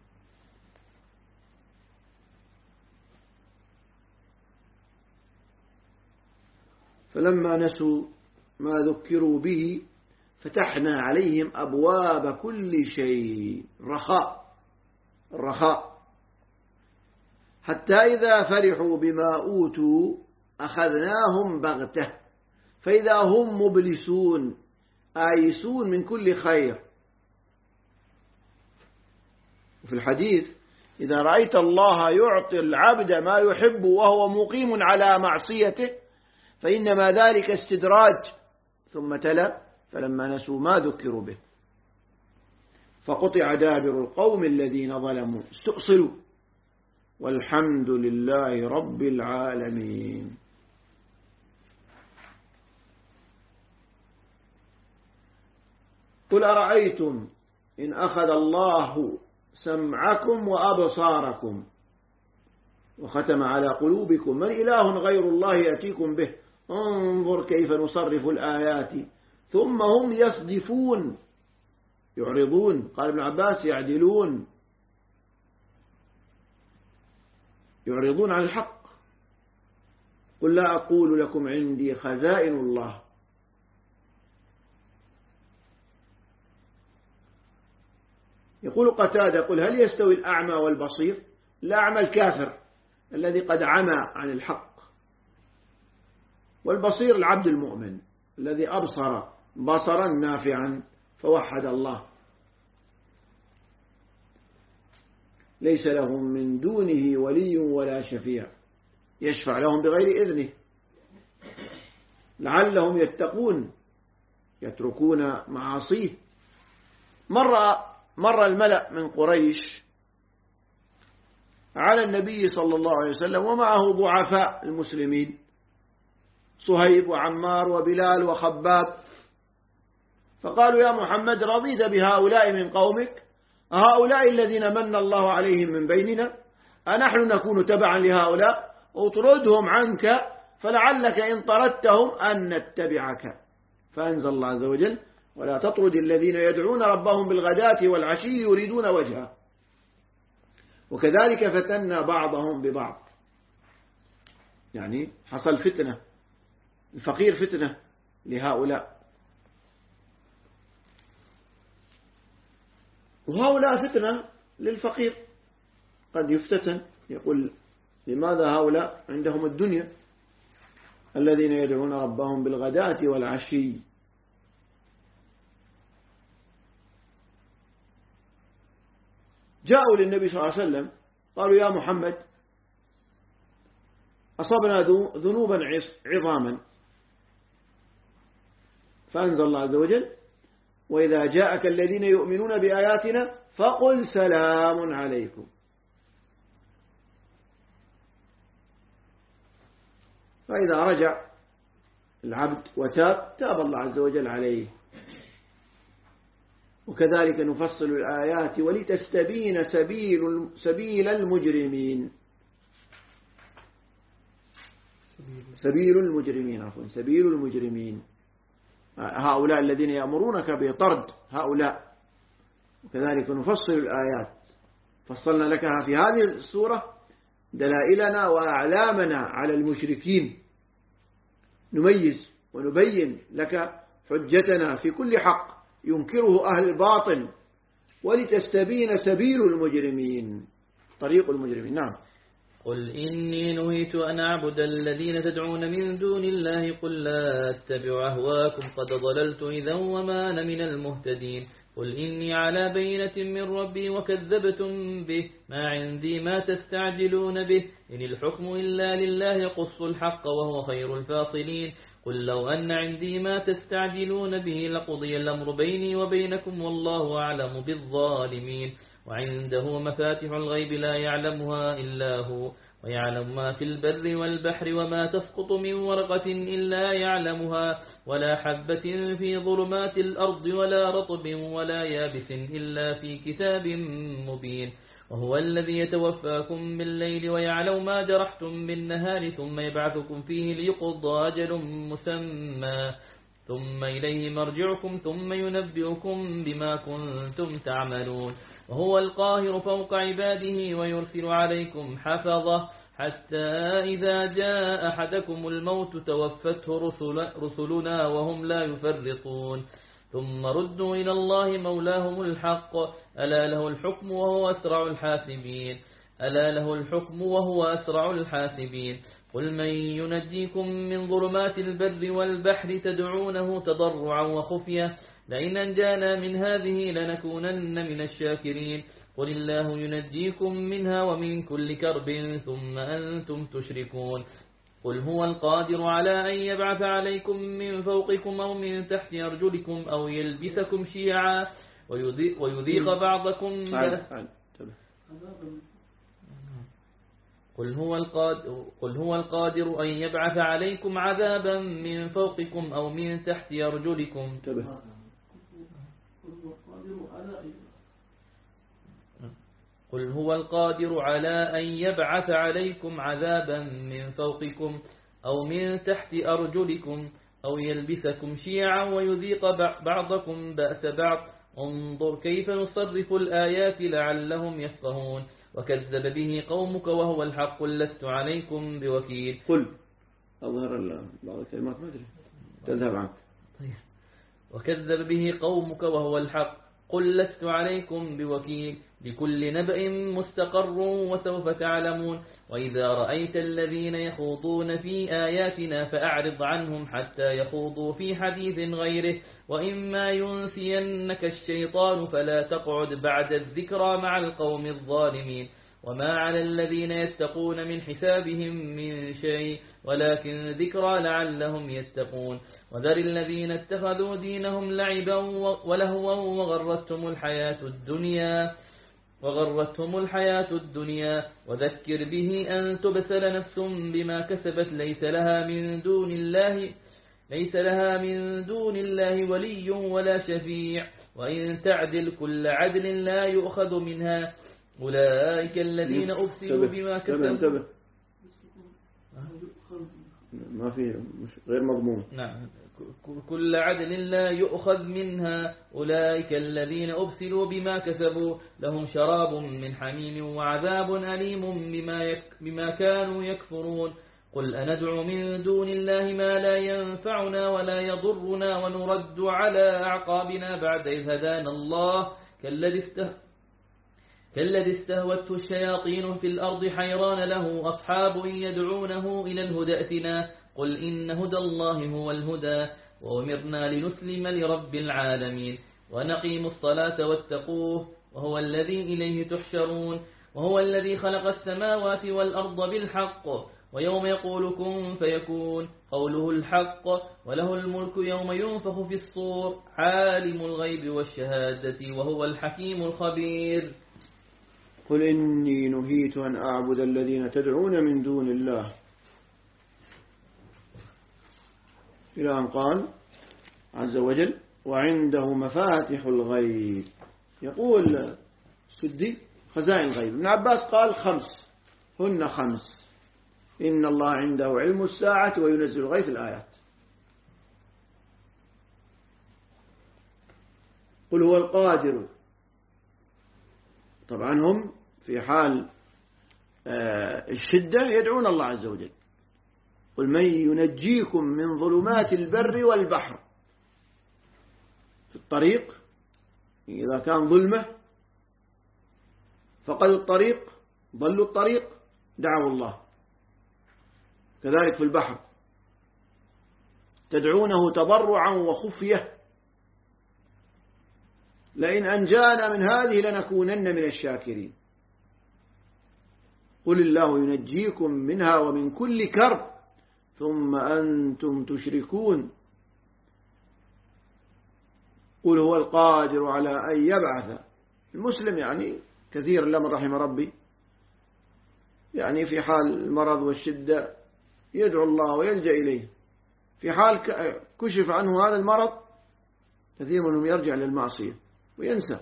فلما نسوا ما ذكروا به فتحنا عليهم أبواب كل شيء الرخاء حتى إذا فرحوا بما أوتوا أخذناهم بغتة فإذا هم مبلسون آيسون من كل خير. وفي الحديث إذا رأيت الله يعطي العبد ما يحب وهو مقيم على معصيته فإنما ذلك استدراج. ثم تلا فلما نسوا ما ذكروا به فقطع دابر القوم الذين ظلموا استؤصلوا والحمد لله رب العالمين. قل أرأيتم إن أخذ الله سمعكم وأبصاركم وختم على قلوبكم من إله غير الله يأتيكم به انظر كيف نصرف الآيات ثم هم يصدفون يعرضون. قال ابن عباس يعدلون يعرضون عن الحق. قل لا أقول لكم عندي خزائن الله يقول قتادة يقول هل يستوي الأعمى والبصير؟ الأعمى الكافر الذي قد عمى عن الحق، والبصير العبد المؤمن الذي أبصر بصرا نافعا فوحد الله، ليس لهم من دونه ولي ولا شفيع يشفع لهم بغير إذنه لعلهم يتقون يتركون معاصيه. مر الملأ من قريش على النبي صلى الله عليه وسلم ومعه ضعفاء المسلمين صهيب وعمار وبلال وخباب، فقالوا يا محمد رضيت بهؤلاء من قومك؟ هؤلاء الذين من الله عليهم من بيننا أنحن نكون تبعا لهؤلاء؟ اطردهم عنك فلعلك إن طردتهم أن نتبعك. فأنزل الله عز وجل ولا تطرد الذين يدعون ربهم بالغداة والعشي يريدون وجهه. وكذلك فتنا بعضهم ببعض، يعني حصل فتنة، الفقير فتنة لهؤلاء، وهؤلاء فتنة للفقير، قد يفتتن يقول لماذا هؤلاء عندهم الدنيا الذين يدعون ربهم بالغداة والعشي. جاءوا للنبي صلى الله عليه وسلم قالوا يا محمد أصبنا ذنوبا عظاما، فأنزل الله عز وجل وإذا جاءك الذين يؤمنون بآياتنا فقل سلام عليكم. فإذا رجع العبد وتاب تاب الله عز وجل عليه. وكذلك نفصل الآيات ولتستبين سبيل المجرمين، سبيل المجرمين هؤلاء الذين يأمرونك بطرد هؤلاء. وكذلك نفصل الآيات، فصلنا لك في هذه السورة دلائلنا وأعلامنا على المشركين، نميز ونبين لك حجتنا في كل حق ينكره أهل الباطل، ولتستبين سبيل المجرمين، طريق المجرمين. نعم. قل إني نهيت أن أعبد الذين تدعون من دون الله قل لا أتبع أهواكم قد ضللت إذا وما أنا من المهتدين. قل إني على بينة من ربي وكذبتم به ما عندي ما تستعجلون به إن الحكم إلا لله يقص الحق وهو خير الفاصلين. قل لو أن عندي ما تستعجلون به لقضي الأمر بيني وبينكم والله أعلم بالظالمين. وعنده مفاتح الغيب لا يعلمها إلا هو ويعلم ما في البر والبحر وما تسقط من ورقة إلا يعلمها ولا حبة في ظلمات الأرض ولا رطب ولا يابس إلا في كتاب مبين. وهو الذي يتوفاكم بالليل ويعلم ما جرحتم بالنهار ثم يبعثكم فيه ليقضى أجل مسمى ثم إليه مرجعكم ثم ينبئكم بما كنتم تعملون. وهو القاهر فوق عباده ويرسل عليكم حفظه حتى إذا جاء أحدكم الموت توفته رسلنا وهم لا يفرطون. ثم ردوا إلى الله مولاهم الحق ألا له الحكم وهو أسرع الحاسبين. قل من ينجيكم من ظلمات البر والبحر تدعونه تضرعا وخفية لئن أنجانا من هذه لنكونن من الشاكرين. قل الله ينجيكم منها ومن كل كرب ثم أنتم تشركون. قل هو القادر على أن يبعث عليكم من فوقكم أو من تحت أرجلكم أو يلبسكم شيعا ويذيق بعضكم قل هو القادر أن يبعث عليكم عذابا من فوقكم أو من تحت أرجلكم قل هو القادر على أن يبعث عليكم عذابا من فوقكم أو من تحت أرجلكم أو يلبسكم شيعا ويذيق بعضكم بأس بعض انظر كيف نصرف الآيات لعلهم يفقهون. وكذب به قومك وهو الحق لست عليكم بوكيل. قل أظهر بعض الكلمات ما أدري تذهب عنك. وكذب به قومك وهو الحق قل لست عليكم بوكيل لكل نبأ مستقر وسوف تعلمون وإذا رأيت الذين يخوضون في آياتنا فأعرض عنهم حتى يخوضوا في حديث غيره وإما ينسينك الشيطان فلا تقعد بعد الذكرى مع القوم الظالمين وما على الذين يتقون من حسابهم من شيء ولكن ذكرى لعلهم يتقون وذر الذين اتخذوا دينهم لعبا ولهوا وغرتهم الحياة الدنيا وذكر به أن تبسل نفس بما كسبت ليس لها من دون الله ولي ولا شفيع وإن تعدل كل عدل لا يؤخذ منها أولئك الذين أبسلوا بما كسبوا انتبه. ما في غير مضمون. نعم كل عدل لا يؤخذ منها أولئك الذين أبسلوا بما كسبوا لهم شراب من حميم وعذاب أليم بما كانوا يكفرون قل أندعو من دون الله ما لا ينفعنا ولا يضرنا ونرد على أعقابنا بعد إذ هدانا الله كالذي استهوته الشياطين في الأرض حيران له أصحاب يدعونه إلى الهدى ائتنا قل إن هدى الله هو الهدى وأمرنا لنسلم لرب العالمين ونقيم الصلاة واتقوه وهو الذي إليه تحشرون وهو الذي خلق السماوات والأرض بالحق ويوم يقول كن فيكون قوله الحق وله الملك يوم ينفخ في الصور عالم الغيب والشهادة وهو الحكيم الخبير قل إني نهيت أن أعبد الذين تدعون من دون الله إلى أن قال عز وجل وعنده مفاتح الغيب. يقول السدي خزائن الغيب. ابن عباس قال 5 هن 5 إن الله عنده علم الساعة وينزل الغيث الآيات. قل هو القادر. طبعا هم في حال الشدة يدعون الله عز وجل. قل من ينجيكم من ظلمات البر والبحر. في الطريق إذا كان ظلمة فقدوا الطريق ضلوا الطريق دعوا الله. كذلك في البحر تدعونه تضرعا وخفية لئن أنجانا من هذه لنكونن من الشاكرين. قل الله ينجيكم منها ومن كل كرب ثم أنتم تشركون. قل هو القادر على أن يبعث. المسلم يعني كثير لمن رحم ربي يعني في حال المرض والشدة يدعو الله ويلجأ إليه. في حال كشف عنه هذا المرض كثير منهم يرجع للمعصية وينسى.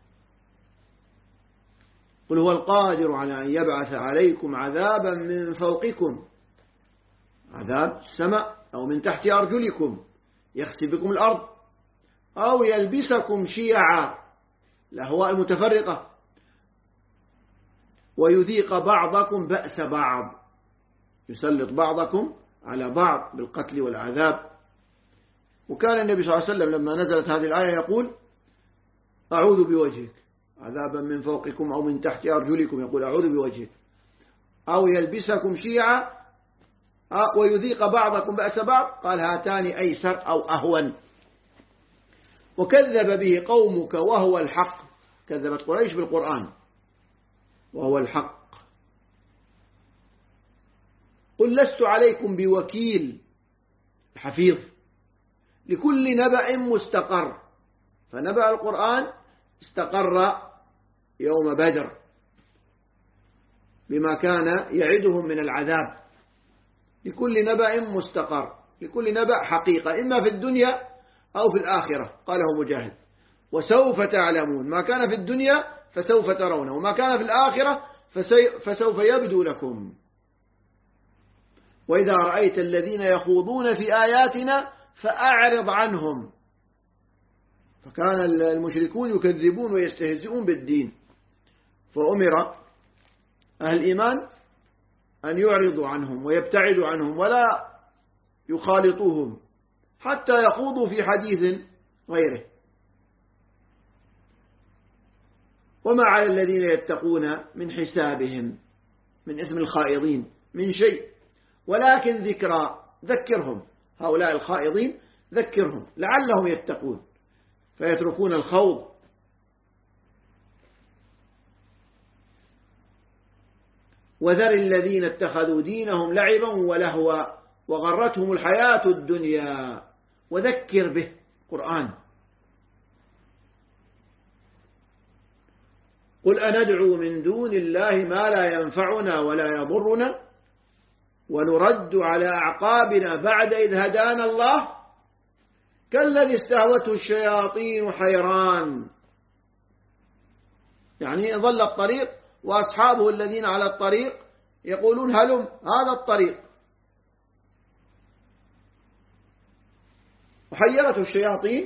قل هو القادر على أن يبعث عليكم عذابا من فوقكم عذاب السماء أو من تحت أرجلكم يخسف بكم الأرض أو يلبسكم شيعا الأهواء متفرقة ويذيق بعضكم بأس بعض يسلط بعضكم على بعض بالقتل والعذاب. وكان النبي صلى الله عليه وسلم لما نزلت هذه الآية يقول أعوذ بوجهك عذابا من فوقكم أو من تحت أرجلكم يقول أعوذ بوجهك أو يلبسكم شيعا ويذيق بعضكم بأس بعض قال هاتان أيسر أو أهون. وكذب به قومك وهو الحق. كذبت قريش بالقرآن وهو الحق. قل لست عليكم بوكيل حفيظ لكل نبأ مستقر. فنبأ القرآن استقر يوم بدر بما كان يعدهم من العذاب. لكل نبأ مستقر لكل نبأ حقيقة إما في الدنيا أو في الآخرة. قاله مجاهد وسوف تعلمون. ما كان في الدنيا فسوف ترونه وما كان في الآخرة فسوف يبدو لكم. وإذا رأيت الذين يخوضون في آياتنا فأعرض عنهم. فكان المشركون يكذبون ويستهزئون بالدين فأمر أهل الإيمان أن يعرضوا عنهم ويبتعدوا عنهم ولا يخالطوهم حتى يخوضوا في حديث غيره. وما على الذين يتقون من حسابهم من اسم الخائضين من شيء، ولكن ذكرى، ذكرهم هؤلاء الخائضين، ذكرهم لعلهم يتقون فيتركون الخوض. وذر الذين اتخذوا دينهم لعبا ولهوا وغرتهم الحياة الدنيا وذكر به قرآن. قل أندعو من دون الله ما لا ينفعنا ولا يضرنا ونرد على أعقابنا بعد إذ هدانا الله كالذي استهوته الشياطين حيران، يعني ضل الطريق وأصحابه الذين على الطريق يقولون هلم هذا الطريق، وحيرته الشياطين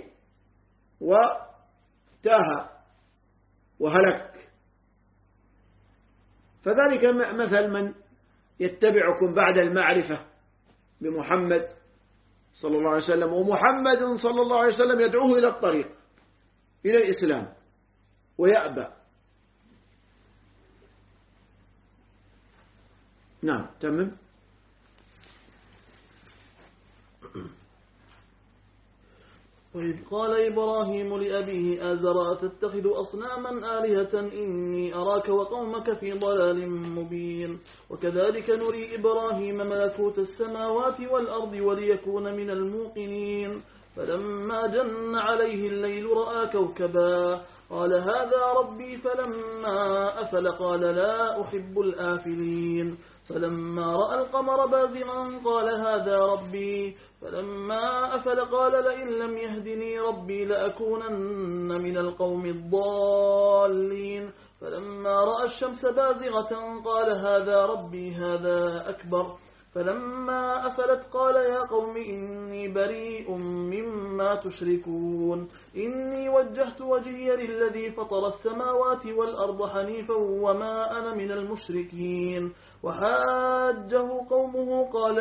وتاه وهلك. فذلك مثل من يتبعكم بعد المعرفة بمحمد صلى الله عليه وسلم، ومحمد صلى الله عليه وسلم يدعوه إلى الطريق إلى الإسلام ويأبى. نعم تمام. وإذ قال إبراهيم لأبيه آزر أتتخذ أصناما آلهة إني أراك وقومك في ضلال مبين. وكذلك نري إبراهيم ملكوت السماوات والأرض وليكون من الموقنين. فلما جن عليه الليل رأى كوكبا قال هذا ربي، فلما أفل قال لا أحب الآفلين. فلما رأى القمر بازغا قال هذا ربي، فلما أفل قال لئن لم يهدني ربي لأكونن من القوم الضالين. فلما رأى الشمس بازغة قال هذا ربي هذا أكبر. فلما أفلت قال يا قوم إني بريء مما تشركون، إني وجهت وجهي للذي فطر السماوات والأرض حنيفا وما أنا من المشركين. وحاجه قومه قال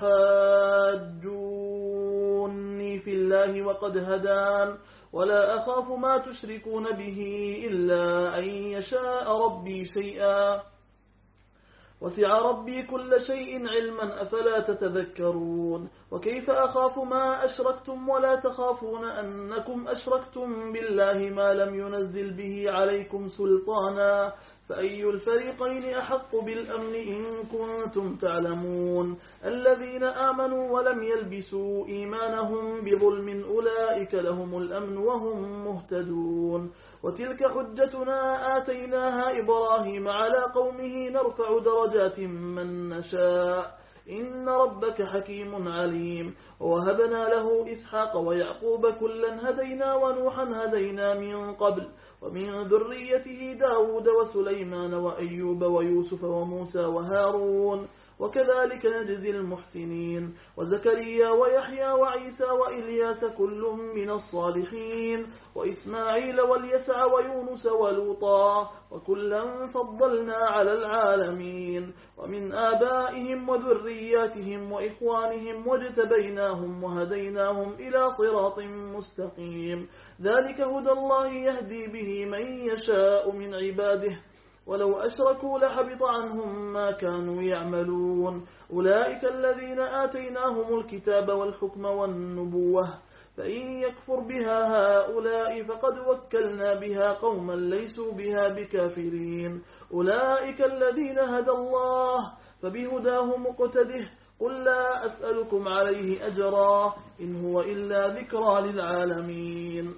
أتحاجوني في الله وقد هدان ولا أخاف ما تشركون به إلا أن يشاء ربي شيئا وسع ربي كل شيء علما أفلا تتذكرون. وكيف أخاف ما أشركتم ولا تخافون أنكم أشركتم بالله ما لم ينزل به عليكم سلطانا، فأي الفريقين أحق بالأمن إن كنتم تعلمون. الذين آمنوا ولم يلبسوا إيمانهم بظلم أولئك لهم الأمن وهم مهتدون. وتلك حجتنا آتيناها إبراهيم على قومه نرفع درجات من نشاء إن ربك حكيم عليم. ووهبنا له إسحاق ويعقوب كلا هدينا ونوحا هدينا من قبل ومن ذريته داود وسليمان وأيوب ويوسف وموسى وهارون وكذلك نجزي المحسنين. وزكريا ويحيى وعيسى وإلياس كل من الصالحين وإسماعيل واليسع ويونس ولوطا وكلا فضلنا على العالمين. ومن آبائهم وذرياتهم وإخوانهم واجتبيناهم وهديناهم إلى صراط مستقيم. ذلك هدى الله يهدي به من يشاء من عباده ولو أشركوا لحبط عنهم ما كانوا يعملون. أولئك الذين آتيناهم الكتاب والحكم والنبوة، فإن يكفر بها هؤلاء فقد وكلنا بها قوما ليسوا بها بكافرين. أولئك الذين هدى الله فبهداه مقتده. قل لا أسألكم عليه أجرا إن هو إلا ذكرى للعالمين.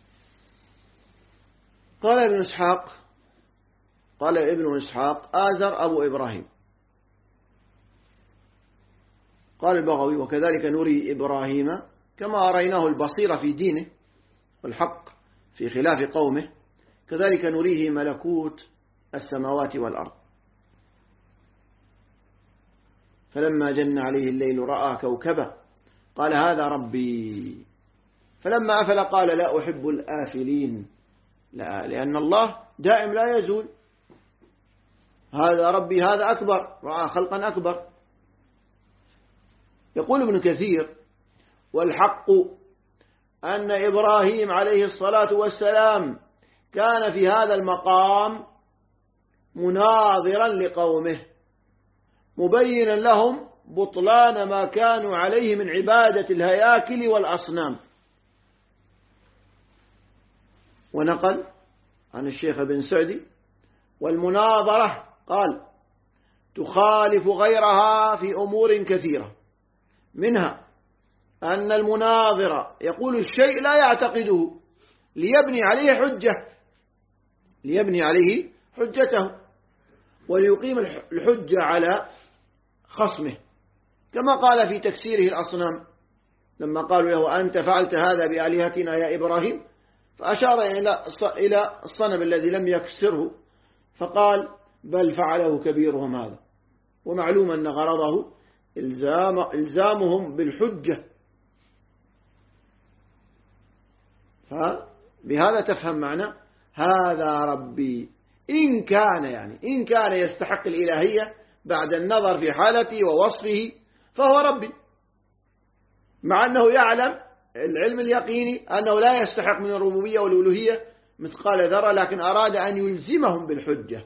قال ابن إسحاق آزر أبو إبراهيم. قال البغوي وكذلك نري إبراهيم كما أريناه البصير في دينه والحق في خلاف قومه كذلك نريه ملكوت السماوات والأرض. فلما جن عليه الليل رأى كوكبا قال هذا ربي، فلما أفل قال لا أحب الآفلين، لا، لأن الله دائم لا يزول. هذا ربي هذا أكبر، رأى خلقا أكبر. يقول ابن كثير والحق أن إبراهيم عليه الصلاة والسلام كان في هذا المقام مناظرا لقومه مبينا لهم بطلان ما كانوا عليه من عبادة الهياكل والأصنام. ونقل عن الشيخ بن سعدي: والمناظرة قال تخالف غيرها في أمور كثيرة، منها أن المناظر يقول الشيء لا يعتقده ليبني عليه حجته وليقيم الحجة على خصمه، كما قال في تكسيره الأصنام لما قالوا له: أنت فعلت هذا بآلهتنا يا إبراهيم، فأشار إلى الصنم الذي لم يكسره فقال: بل فعله كبيرهم هذا. ومعلوم أن غرضه إلزامهم بالحجة. فبهذا تفهم معنى هذا ربي، إن كان يستحق الإلهية بعد النظر في حالته ووصفه فهو ربي، مع أنه يعلم العلم اليقيني أنه لا يستحق من الربوبية والألوهية مثقال ذرة، لكن أراد أن يلزمهم بالحجة.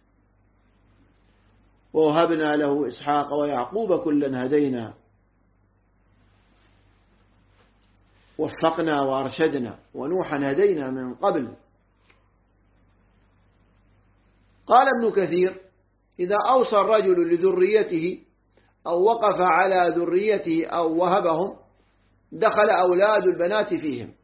ووهبنا له إسحاق ويعقوب كلا هدينا وفقنا وأرشدنا ونوحا هدينا من قبل. قال ابن كثير: إذا أوصى الرجل لذريته أو وقف على ذريته أو وهبهم دخل أولاد البنات فيهم.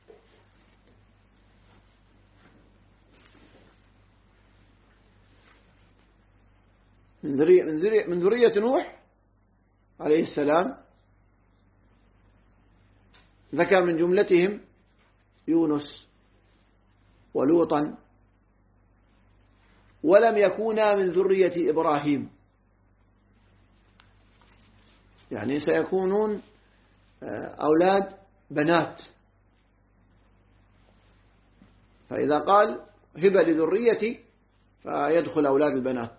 من ذرية نوح عليه السلام ذكر من جملتهم يونس ولوطا، ولم يكونا من ذرية إبراهيم، يعني سيكونون أولاد بنات. فإذا قال هبة لذريتي فيدخل أولاد البنات.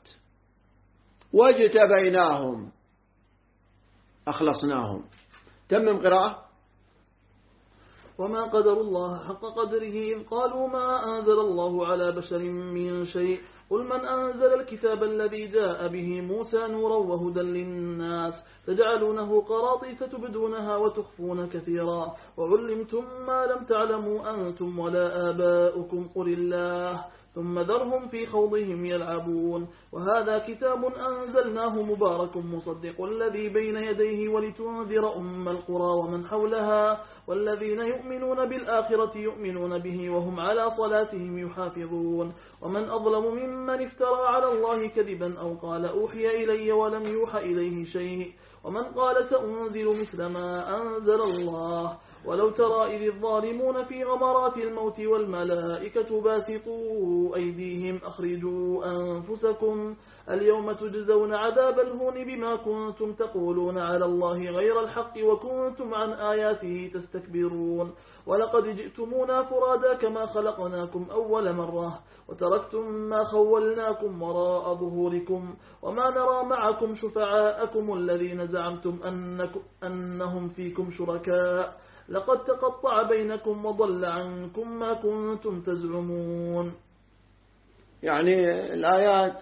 واجتبيناهم أخلصناهم. تمم قراءة. وما قدر الله حق قدره إذ قالوا ما أنزل الله على بشر من شيء قل من أنزل الكتاب الذي جاء به موسى نورا وهدى للناس تجعلونه قراطيس تبدونها وتخفون كثيرا وعلمتم ما لم تعلموا أنتم ولا آباؤكم قل الله ثم ذرهم في خوضهم يلعبون وهذا كتاب أنزلناه مبارك مصدق الذي بين يديه ولتنذر أم القرى ومن حولها والذين يؤمنون بالآخرة يؤمنون به وهم على صلاتهم يحافظون ومن أظلم ممن افترى على الله كذبا أو قال أوحي إلي ولم يوحى إليه شيء ومن قال سأنزل مثل ما أنزل الله ولو ترى إذ الظالمون في غمرات الموت والملائكة باسطوا أيديهم أخرجوا أنفسكم اليوم تجزون عذاب الهون بما كنتم تقولون على الله غير الحق وكنتم عن آياته تستكبرون ولقد جئتمونا فرادا كما خلقناكم أول مرة وتركتم ما خولناكم وراء ظهوركم وما نرى معكم شفعاءكم الذين زعمتم أنهم فيكم شركاء لقد تقطع بينكم وضل عنكم ما كنتم تزعمون. يعني الآيات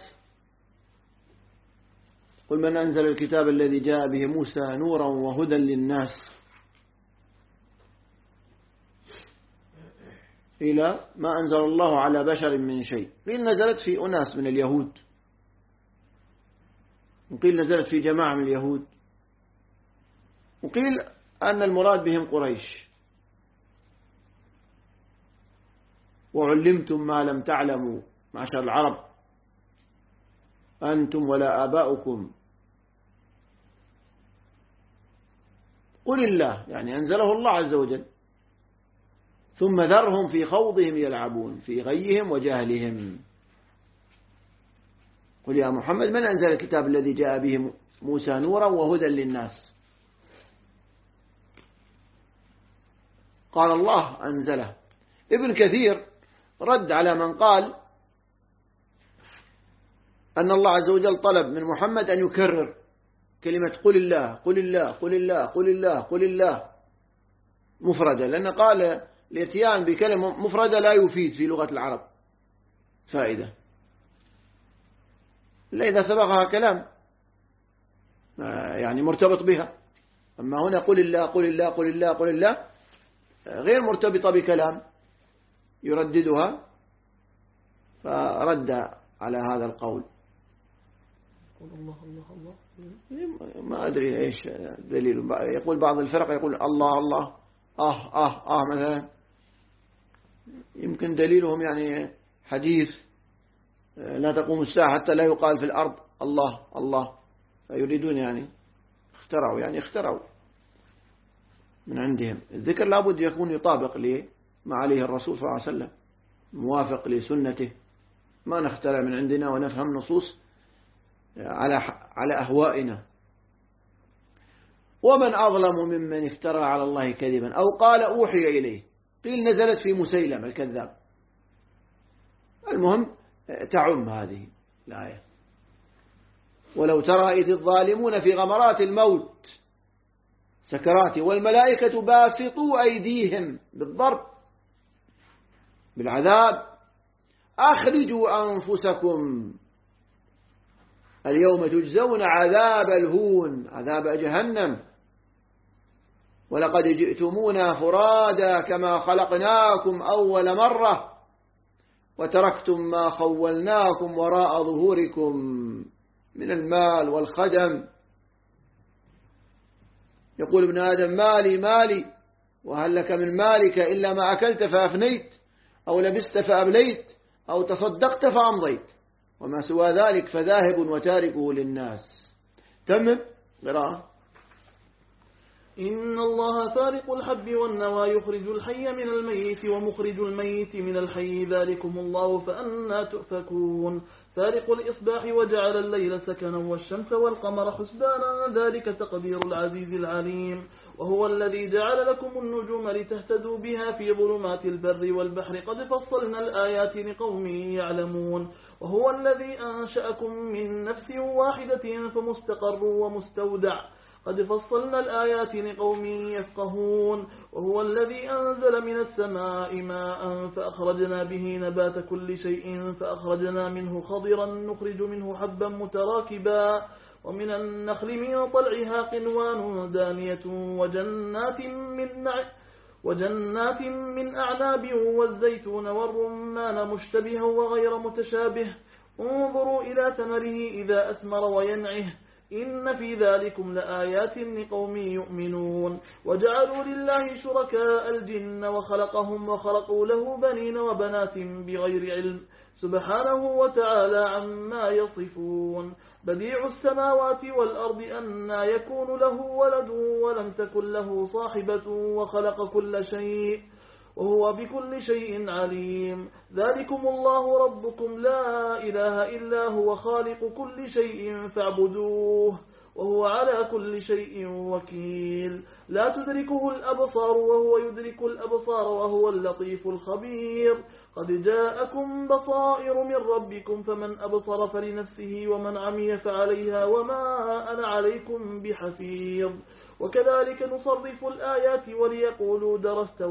قل من أنزل الكتاب الذي جاء به موسى نورا وهدى للناس إلى ما أنزل الله على بشر من شيء. قيل نزلت في أناس من اليهود وقيل نزلت في جماعة من اليهود وقيل أن المراد بهم قريش. وعلمتم ما لم تعلموا معشر العرب أنتم ولا آباؤكم قل الله، يعني أنزله الله عز وجل. ثم ذرهم في خوضهم يلعبون في غيهم وجهلهم. قل يا محمد من أنزل الكتاب الذي جاء به موسى نورا وهدى للناس؟ قال الله أنزله. ابن كثير رد على من قال أن الله عز وجل طلب من محمد أن يكرر كلمة قل الله قل الله قل الله قل الله قل الله مفردة، لأن قال الاتيان بكلمة مفردة لا يفيد في لغة العرب فائدة إلا إذا سبقها كلام يعني مرتبط بها. أما هنا قل الله قل الله قل الله قل الله غير مرتبطة بكلام يرددها، فرد على هذا القول. الله الله الله ما أدري إيش دليل. يقول بعض الفرق يقول الله الله مثلا، يمكن دليلهم يعني حديث لا تقوم الساعة حتى لا يقال في الأرض الله الله، فيريدون يعني اخترعوا من عندهم. الذكر لابد يكون يطابق ما عليه الرسول صلى الله عليه وسلم، موافق لسنته، ما نخترع من عندنا ونفهم نصوص على أهوائنا. ومن أظلم ممن افترى على الله كذبا أو قال أوحي إليه، قيل نزلت في مسيلم الكذاب. المهم تعم هذه الآية. ولو ترى إذ الظالمون في غمرات الموت سكرات والملائكة باسطوا أيديهم بالضرب بالعذاب أخرجوا أنفسكم اليوم تجزون عذاب الهون عذاب جهنم ولقد جئتمونا فرادا كما خلقناكم أول مرة وتركتم ما خولناكم وراء ظهوركم من المال والخدم. يقول ابن آدم مالي وهل لك من مالك إلا ما أكلت فأفنيت أو لبست فأبليت أو تصدقت فأمضيت وما سوى ذلك فذاهب وتاركه للناس. تمم قراءة. إن الله فارق الحب والنوى يخرج الحي من الميت ومخرج الميت من الحي ذلكم الله فأنا تؤفكون. فارق الإصباح وجعل الليل سكنا والشمس والقمر حسبانا ذلك تقدير العزيز العليم. وهو الذي جعل لكم النجوم لتهتدوا بها في ظلمات البر والبحر قد فصلنا الآيات لقوم يعلمون. وهو الذي أنشأكم من نفس واحدة فمستقر ومستودع قد فصلنا الآيات لقوم يفقهون. وهو الذي أنزل من السماء ماء فأخرجنا به نبات كل شيء فأخرجنا منه خضرا نخرج منه حبا متراكبا ومن النخل من طلعها قنوان دانية وجنات من أعناب والزيتون والرمان مشتبها وغير متشابه انظروا إلى ثمره إذا أثمر وينعه إن في ذلكم لآيات لقوم يؤمنون. وجعلوا لله شركاء الجن وخلقهم وخلقوا له بنين وبنات بغير علم سبحانه وتعالى عما يصفون. بديع السماوات والأرض أنى يكون له ولد ولم تكن له صاحبة وخلق كل شيء وهو بكل شيء عليم. ذلكم الله ربكم لا إله إلا هو خالق كل شيء فاعبدوه وهو على كل شيء وكيل. لا تدركه الأبصار وهو يدرك الأبصار وهو اللطيف الخبير. قد جاءكم بصائر من ربكم فمن أبصر فلنفسه ومن عمي فعليها وما أنا عليكم بحفيظ. وكذلك نصرف الآيات وليقولوا درست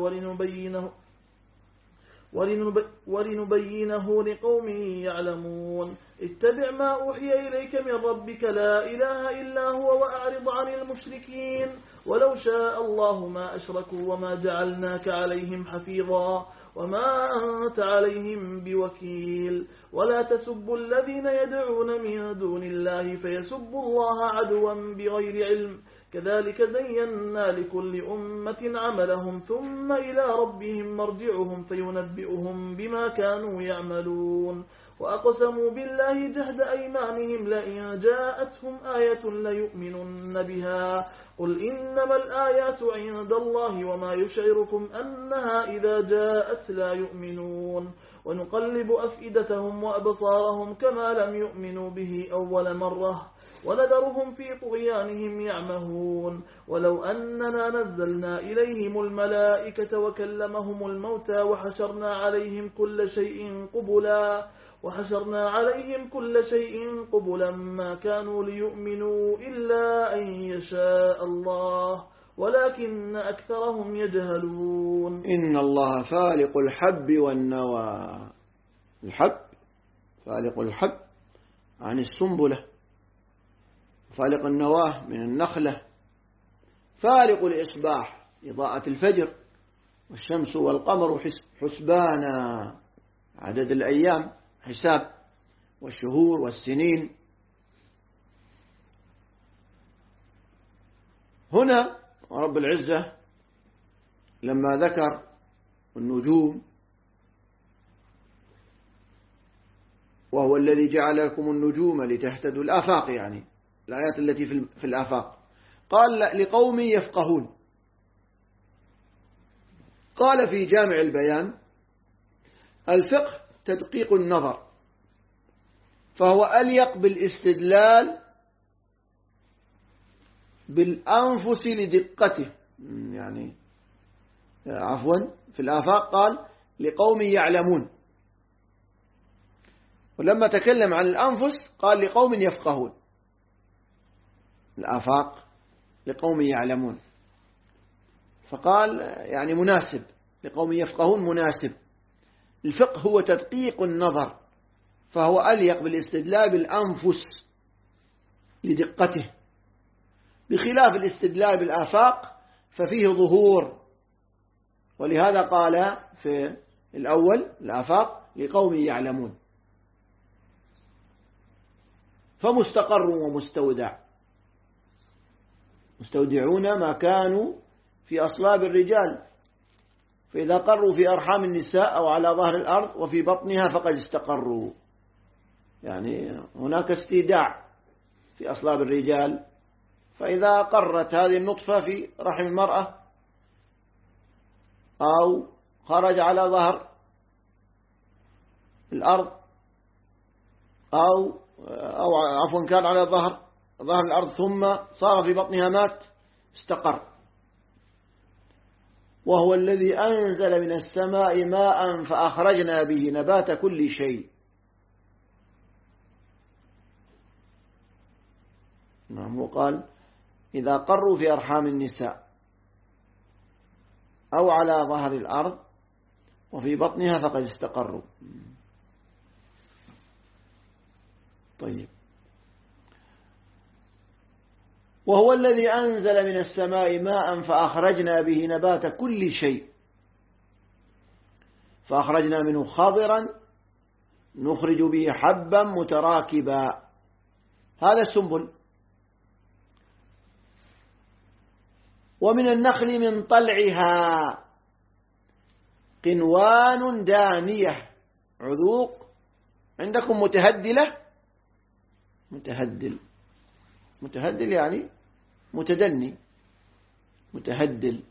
ولنبينه لقوم يعلمون. اتبع ما أوحي إليك من ربك لا إله إلا هو وأعرض عن المشركين ولو شاء الله ما أشركوا وما جعلناك عليهم حفيظا وما أنت عليهم بوكيل. ولا تسبوا الذين يدعون من دون الله فيسبوا الله عدوا بغير علم كذلك زينا لكل أمة عملهم ثم إلى ربهم مرجعهم فينبئهم بما كانوا يعملون. وأقسموا بالله جهد أيمانهم لئن جاءتهم آية ليؤمنن بها قل إنما الآيات عند الله وما يشعركم أنها إذا جاءت لا يؤمنون. ونقلب أفئدتهم وأبصارهم كما لم يؤمنوا به أول مرة ونذرهم في طغيانهم يعمهون. ولو أننا نزلنا إليهم الملائكة وكلمهم الموتى وحشرنا عليهم كل شيء قبلا ما كانوا ليؤمنوا إلا أن يشاء الله ولكن أكثرهم يجهلون. إن الله فالق الحب والنوى. الحب فالق الحب عن السنبلة، فالق النواه من النخلة، فالق الإصباح إضاءة الفجر، والشمس والقمر حسبانا عدد الأيام حساب، والشهور والسنين. هنا رب العزة لما ذكر النجوم، وهو الذي جعل لكم النجوم لتهتدوا، الآفاق يعني الآيات التي في الآفاق، قال لقوم يفقهون. قال في جامع البيان: الفقه تدقيق النظر، فهو أليق بالاستدلال بالأنفس لدقته. يعني عفوا في الآفاق قال لقوم يعلمون، ولما تكلم عن الأنفس قال لقوم يفقهون. الآفاق لقوم يعلمون، فقال يعني مناسب، لقوم يفقهون مناسب. الفقه هو تدقيق النظر، فهو أليق بالاستدلال بالأنفس لدقته، بخلاف الاستدلال بالآفاق ففيه ظهور. ولهذا قال في الأول الآفاق لقوم يعلمون، فمستقر ومستودع، مستودعون ما كانوا في أصلاب الرجال، فإذا قروا في أرحام النساء أو على ظهر الأرض وفي بطنها فقد استقروا. يعني هناك استيداع في أصلاب الرجال، فإذا قرت هذه النطفة في رحم المرأة أو خرج على ظهر الأرض أو عفوا كان على ظهر الأرض ثم صار في بطنها مات، استقر. وهو الذي أنزل من السماء ماء فأخرجنا به نبات كل شيء. نعم، وقال إذا قروا في أرحام النساء أو على ظهر الأرض وفي بطنها فقد استقروا. طيب، وهو الذي أنزل من السماء ماء فأخرجنا به نبات كل شيء، فأخرجنا منه خضرا نخرج به حبا متراكبا. هذا السنبل. ومن النخل من طلعها قنوان دانية عذوق. عندكم متهدلة، متهدل يعني متدني، متهدل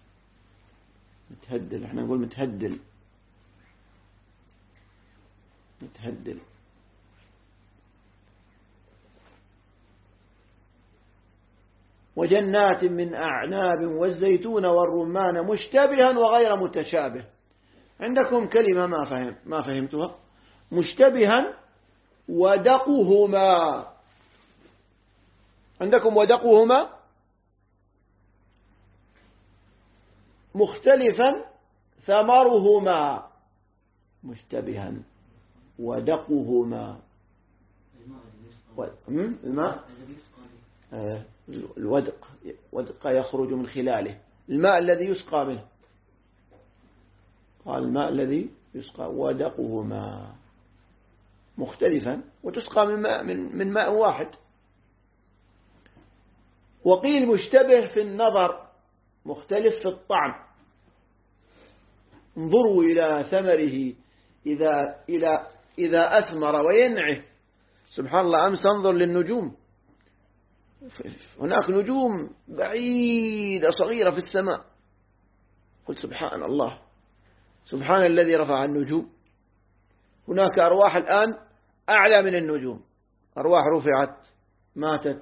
احنا نقول متهدل. وجنات من أعناب والزيتون والرمان مشتبها وغير متشابه. عندكم كلمة ما فهمتها، مشتبها ودقهما. عندكم ودقهما مختلفا ثمرهما، مشتبها ودقهما. الماء الودق يخرج من خلاله، الماء الذي يسقى منه. قال الماء الذي يسقى ودقهما مختلفا، وتسقى من ماء واحد. وقيل مشتبه في النظر، مختلف في الطعم. انظروا إلى ثمره إذا أثمر وينعه. سبحان الله، أمس أنظر للنجوم، هناك نجوم بعيدة صغيرة في السماء، قلت سبحان الله، سبحان الذي رفع النجوم. هناك أرواح الآن أعلى من النجوم، أرواح رفعت ماتت،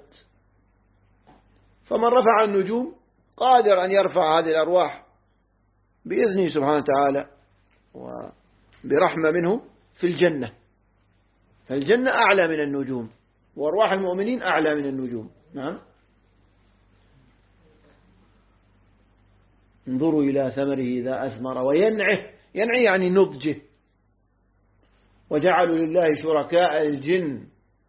فمن رفع النجوم قادر أن يرفع هذه الأرواح بإذنه سبحانه وتعالى وبرحمة منه في الجنة. فالجنة أعلى من النجوم، وأرواح المؤمنين أعلى من النجوم. نعم. انظروا إلى ثمره إذا أثمر وينعه، ينعي يعني نضجه. وجعلوا لله شركاء الجن،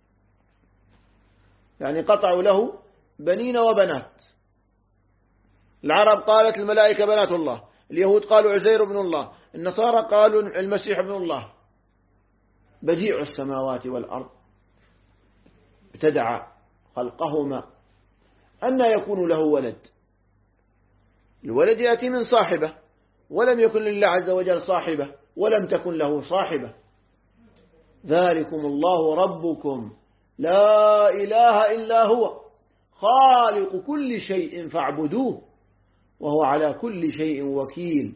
يعني قطعوا له بنين وبنات. العرب قالت الملائكة بنات الله، اليهود قالوا عزير بن الله، النصارى قالوا المسيح ابن الله. بديع السماوات والأرض ابتدع خلقهما، أن يكون له ولد؟ الولد يأتي من صاحبه، ولم يكن لله عز وجل صاحبة ولم تكن له صاحبة. ذلكم الله ربكم لا إله إلا هو خالق كل شيء فاعبدوه وهو على كل شيء وكيل.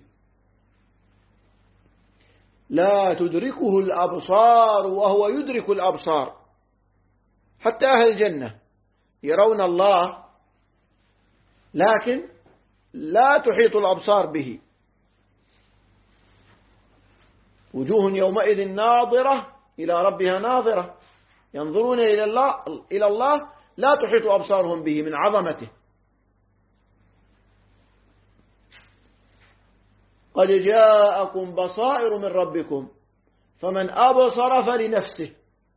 لا تدركه الأبصار وهو يدرك الأبصار. حتى أهل الجنة يرون الله لكن لا تحيط الأبصار به. وجوه يومئذ ناظرة إلى ربها ناظرة، ينظرون إلى الله لا تحيط أبصارهم به من عظمته. قد جاءكم بصائر من ربكم فمن أبصر فلنفسه،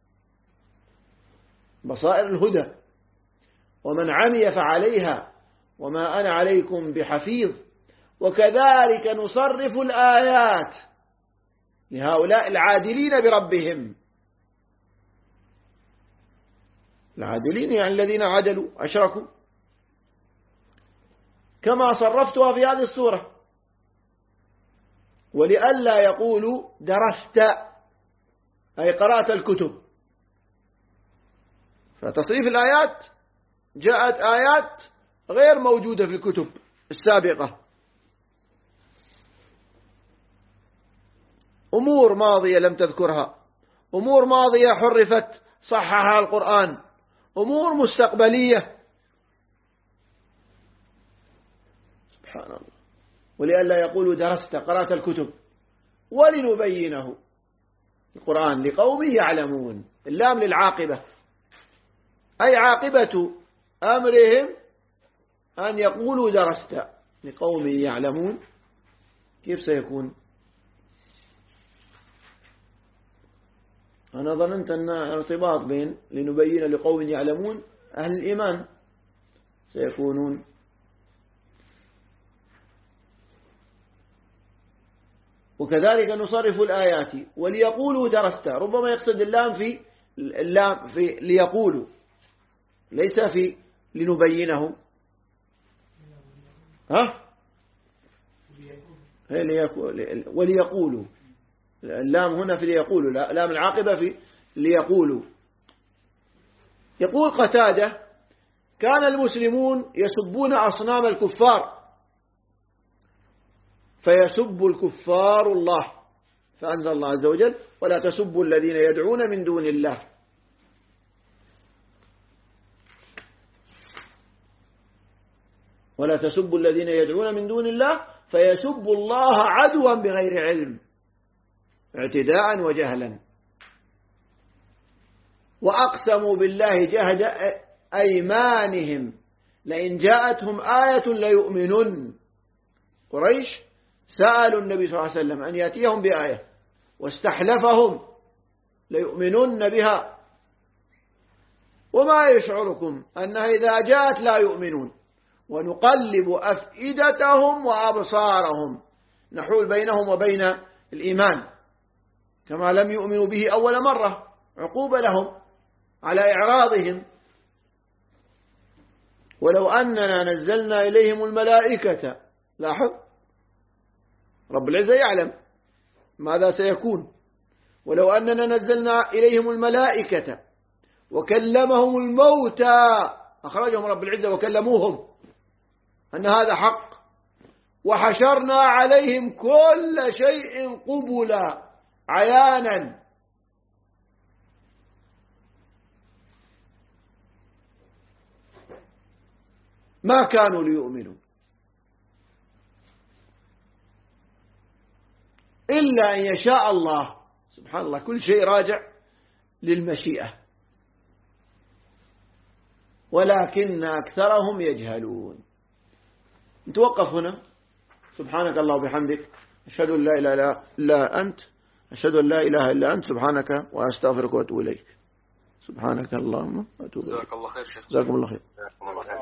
بصائر الهدى، ومن عمي فعليها وما أنا عليكم بحفيظ. وكذلك نصرف الآيات لهؤلاء العادلين بربهم. العادلين يعني الذين عدلوا أشركوا، كما صرفتها في هذه السورة. ولئلا يقولوا درست أي قرأت الكتب. فتصريف الآيات جاءت آيات غير موجودة في الكتب السابقة، أمور ماضية لم تذكرها، أمور ماضية حرفت صححها القرآن، أمور مستقبلية. سبحان الله. ولئلا يقولوا درست قرأت الكتب ولنبينه القرآن لقوم يعلمون. اللام للعاقبة، أي عاقبة أمرهم أن يقولوا درست لقوم يعلمون. كيف سيكون؟ أنا ظننت أن ارتباط بين لنبين لقوم يعلمون أهل الإيمان سيكونون. وكذلك نصرف الآيات وليقولوا درست، ربما يقصد اللام في ليقولوا، ليس في لنبينه. وليقولوا، اللام هنا في ليقولوا، لام العاقبة في ليقولوا. يقول قتادة: كان المسلمون يسبون أصنام الكفار فيسب الكفار الله، فأنزل الله عز وجل: ولا تسبوا الذين يدعون من دون الله. ولا تسبوا الذين يدعون من دون الله فيسبوا الله عدوا بغير علم اعتداء وجهلا. وأقسموا بالله جهد أيمانهم لئن جاءتهم آية ليؤمنن. قريش سألوا النبي صلى الله عليه وسلم أن يأتيهم بآية واستحلفهم ليؤمنن بها، وما يشعركم أنها إذا جاءت لا يؤمنون ونقلب أفئدتهم وأبصارهم، نحول بينهم وبين الإيمان كما لم يؤمنوا به أول مرة، عقوبة لهم على إعراضهم. ولو أننا نزلنا إليهم الملائكة، لاحظ رب العزة يعلم ماذا سيكون. ولو أننا نزلنا إليهم الملائكة وكلمهم الموتى، أخرجهم رب العزة وكلموهم أن هذا حق، وحشرنا عليهم كل شيء قبلا عيانا، ما كانوا ليؤمنوا إلا أن يشاء الله. سبحان الله، كل شيء راجع للمشيئة، ولكن أكثرهم يجهلون. نتوقف هنا. سبحانك الله وبحمدك أشهد أن لا إله إلا أنت أشهد أن لا إله إلا أنت سبحانك وأستغفرك وأتوب إليك. سبحانك اللهم وأتوب إليك. جزاك الله خير شيخ. جزاكم الله خير.